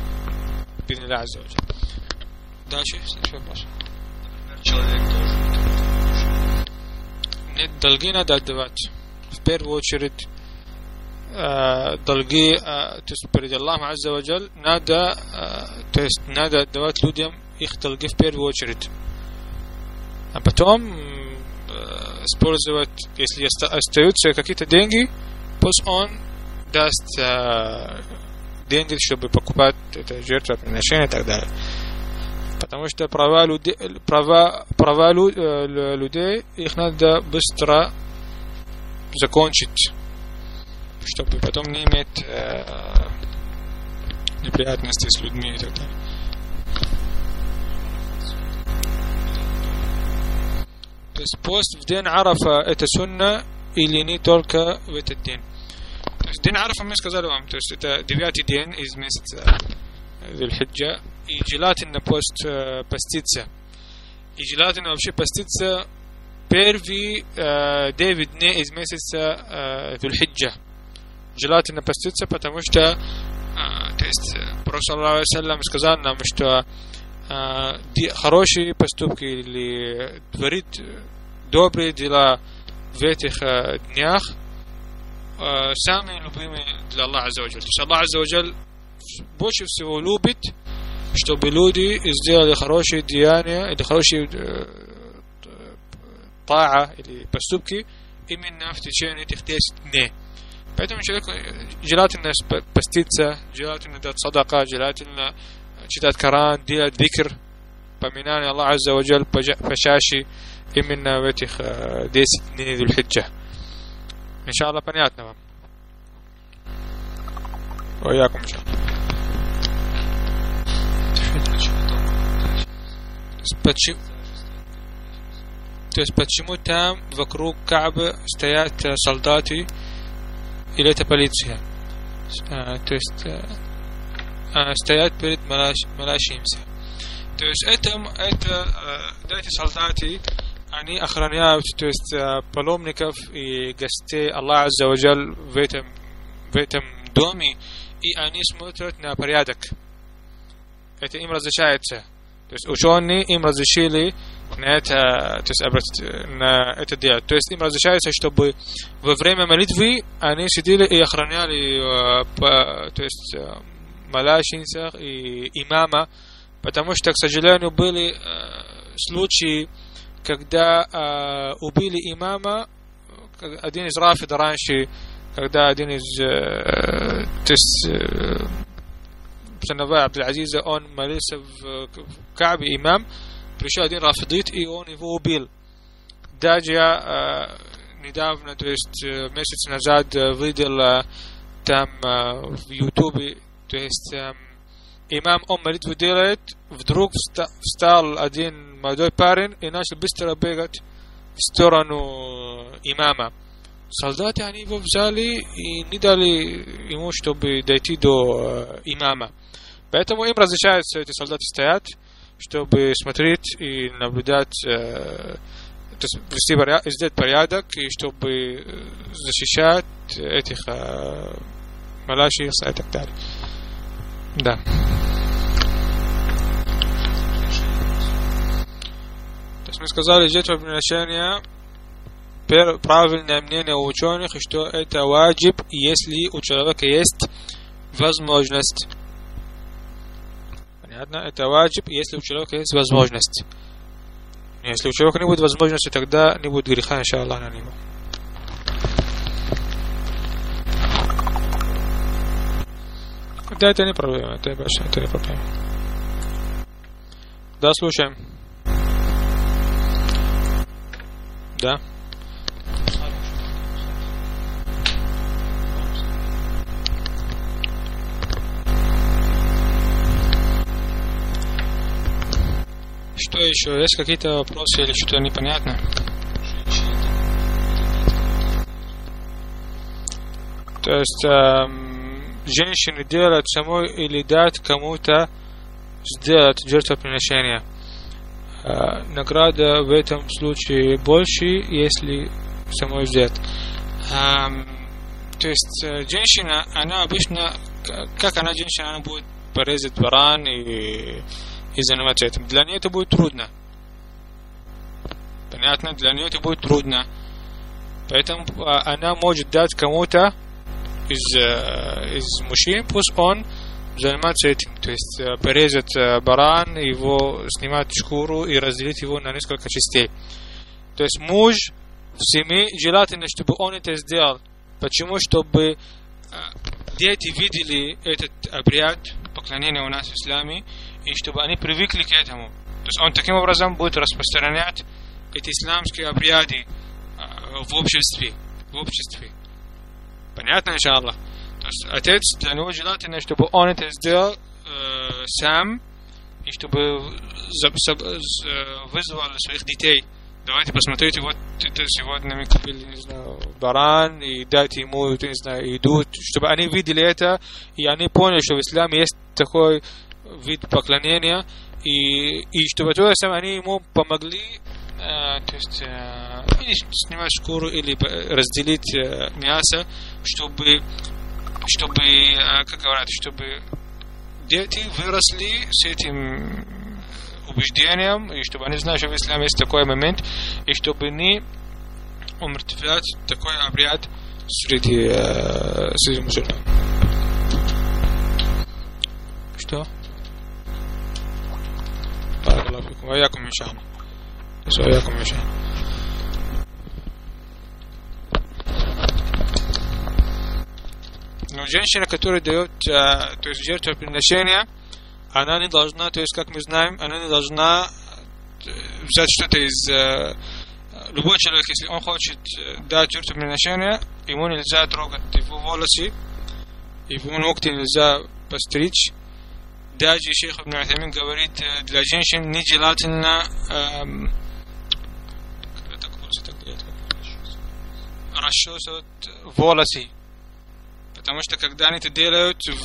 Дальше, следующий вопрос. Например, человек должен. Нет, долги надо отдавать. В первую очередь, э, долги, э, то есть перед Аллахом Азза ва Джаль, надо, э, то есть надо отдавать людям их долги в первую очередь. А потом э, использовать, если остаются какие-то деньги, пусть он даст э, деньги, чтобы покупать это жертвоприношение и так далее. Потому что права людей, права, права людей, их надо быстро закончить, чтобы потом не иметь э, неприятностей с людьми и так далее. То есть пост в день Арафа это сунна или не только в этот день. То есть день Арафа мы сказали вам, то есть это девятый день из месяца Зуль-Хиджа, и желательно пост э, поститься. И желательно вообще поститься первые э, девять дней из месяца э, Зуль-Хиджа. Желательно поститься, потому что э, то есть Пророк саллаллаху алейхи ва саллям сказал нам, что э, хорошие поступки или творить добрые дела в этих э, днях э, самые любимые для Аллаха Азза ва Джаль. То есть Аллах Азза ва Джаль больше всего любит, чтобы люди сделали хорошие деяния или хорошие э, таа или поступки именно в течение этих десяти дней. Поэтому человеку желательно поститься, желательно дать садака, желательно читать Коран, делать зикр, поминание Аллаха Азза ва Джаль почаще именно в этих э, десять дней Зуль-Хиджа. Иншаллах, понятно вам? Ваякум иншаллах. Почему, то есть почему там вокруг Каабы стоят солдаты или это полиция? А, то есть а, стоят перед молящимся. То есть это, это а, эти солдаты, они охраняют, то есть паломников и гостей Аллаха Азза ва Джаль в этом, в этом доме, и они смотрят на порядок. Это им разрешается. То есть ученые им разрешили на это, то есть, на это делать. То есть им разрешается, чтобы во время молитвы они сидели и охраняли, то есть молящихся и имама, потому что, к сожалению, были случаи, когда убили имама, один из рафид раньше, когда один из, то есть сыновей Абдул-Азиза, он молился в Каабе, имам, пришел один рафидит, и он его убил. Даже я э, недавно, то есть месяц назад, видел э, там э, в Ютубе, то есть э, имам, он молитву делает, вдруг вста, встал один молодой парень и начал быстро бегать в сторону имама. Солдаты, они его взяли и не дали ему, чтобы дойти до э, имама. Поэтому им разрешается, эти солдаты стоят, чтобы смотреть и наблюдать, э, то есть вести порядок, сделать порядок, и чтобы защищать этих э, молящихся и так далее. Да. То есть мы сказали, жертвоприношение, правильное мнение у ученых, что это ваджиб, если у человека есть возможность. Понятно? Это ваджиб, если у человека есть возможность. Если у человека не будет возможности, тогда не будет греха, иншаллах, на него. Да, это не проблема, это, это не проблема. Да, слушаем. Да. Что еще? Есть какие-то вопросы или что-то непонятно? То есть эм, женщине делать самой или дать кому-то сделать жертвоприношение. Э, награда в этом случае больше, если самой взять. Эм, то есть э, женщина, она обычно, как она женщина, она будет порезать баран и, и заниматься этим. Для нее это будет трудно. Понятно? Для нее это будет трудно. Поэтому э, она может дать кому-то из, э, из мужчин, пусть он заниматься этим, то есть э, порезать э, баран, его снимать шкуру и разделить его на несколько частей. То есть муж в семье желательно, чтобы он это сделал. Почему? Чтобы э, дети видели этот обряд поклонения у нас в исламе, и чтобы они привыкли к этому. То есть он таким образом будет распространять эти исламские обряды э, в обществе. В обществе. Понятно, иншаллах? То есть отец, для него желательно, чтобы он это сделал э, сам, и чтобы вызвал своих детей. Давайте посмотрите, вот это сегодня мы купили, не знаю, баран, и дайте ему, не знаю, еду, чтобы они видели это, и они поняли, что в исламе есть такой вид поклонения, и, и чтобы то же самое они ему помогли, э, то есть э, или снимать шкуру, или разделить э, мясо, чтобы чтобы, как говорят, чтобы дети выросли с этим убеждением, и чтобы они знали, что в исламе есть такой момент, и чтобы не умертвлять такой обряд среди, э, среди мусульман. Что? Баракаллаху фикум. Ваякум иншаллах. Ваякум иншаллах. Но женщина, которая дает, а, то есть жертвоприношение, она не должна, то есть как мы знаем, она не должна взять что-то из а, любой человек, если он хочет дать жертвоприношение, ему нельзя трогать его волосы, его ногти нельзя постричь. Даже шейх Ибн Утаймин говорит, для женщин нежелательно эм, расчесывать волосы. Потому что когда они это делают в,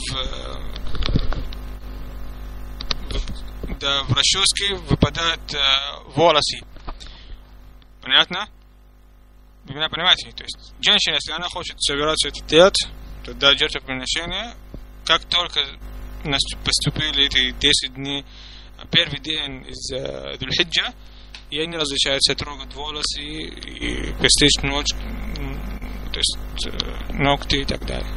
в, да, в расческе выпадают э, волосы. Понятно? Вы меня понимаете? То есть женщина, если она хочет собираться это делать, то дать жертвоприношение, как только поступили эти десять дней, первый день из э, Дуль-Хиджа, ей не разрешается трогать волосы и постричь ночь, то есть э, ногти и так далее.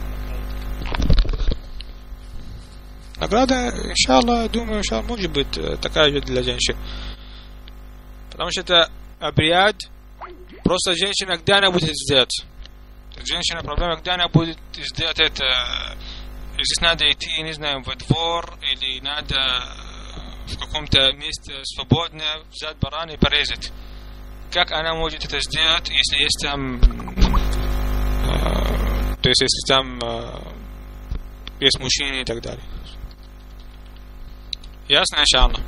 Награда, иншаллах, думаю, иншаллах, может быть такая же для женщин. Потому что это обряд, просто женщина, где она будет сделать? Женщина, проблема, где она будет сделать это? Если надо идти, не знаю, во двор, или надо в каком-то месте свободно взять баран и порезать. Как она может это сделать, если есть там, э, то есть если там э, есть мужчины и так далее? Ясно, иншаллах?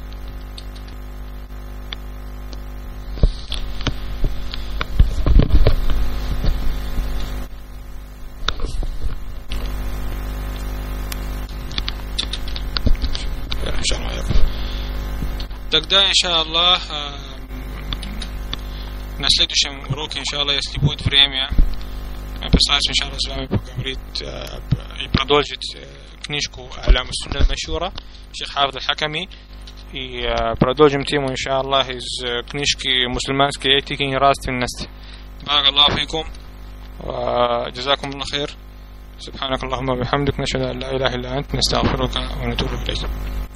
Тогда, иншаллах, на следующем уроке, иншаллах, если будет время, я постараюсь, иншаллах, с вами поговорить и продолжить книжку «Алям ас-Сунна аль-Машура» Шейх Хафиз аль-Хаками, и продолжим тему, иншаллах, из книжки «Мусульманские этики и нравственности». Баракаллаху фикум, джазакум аллах хайр. سبحانك اللهم وبحمدك نشهد أن لا إله إلا أنت نستغفرك ونتوب إليك.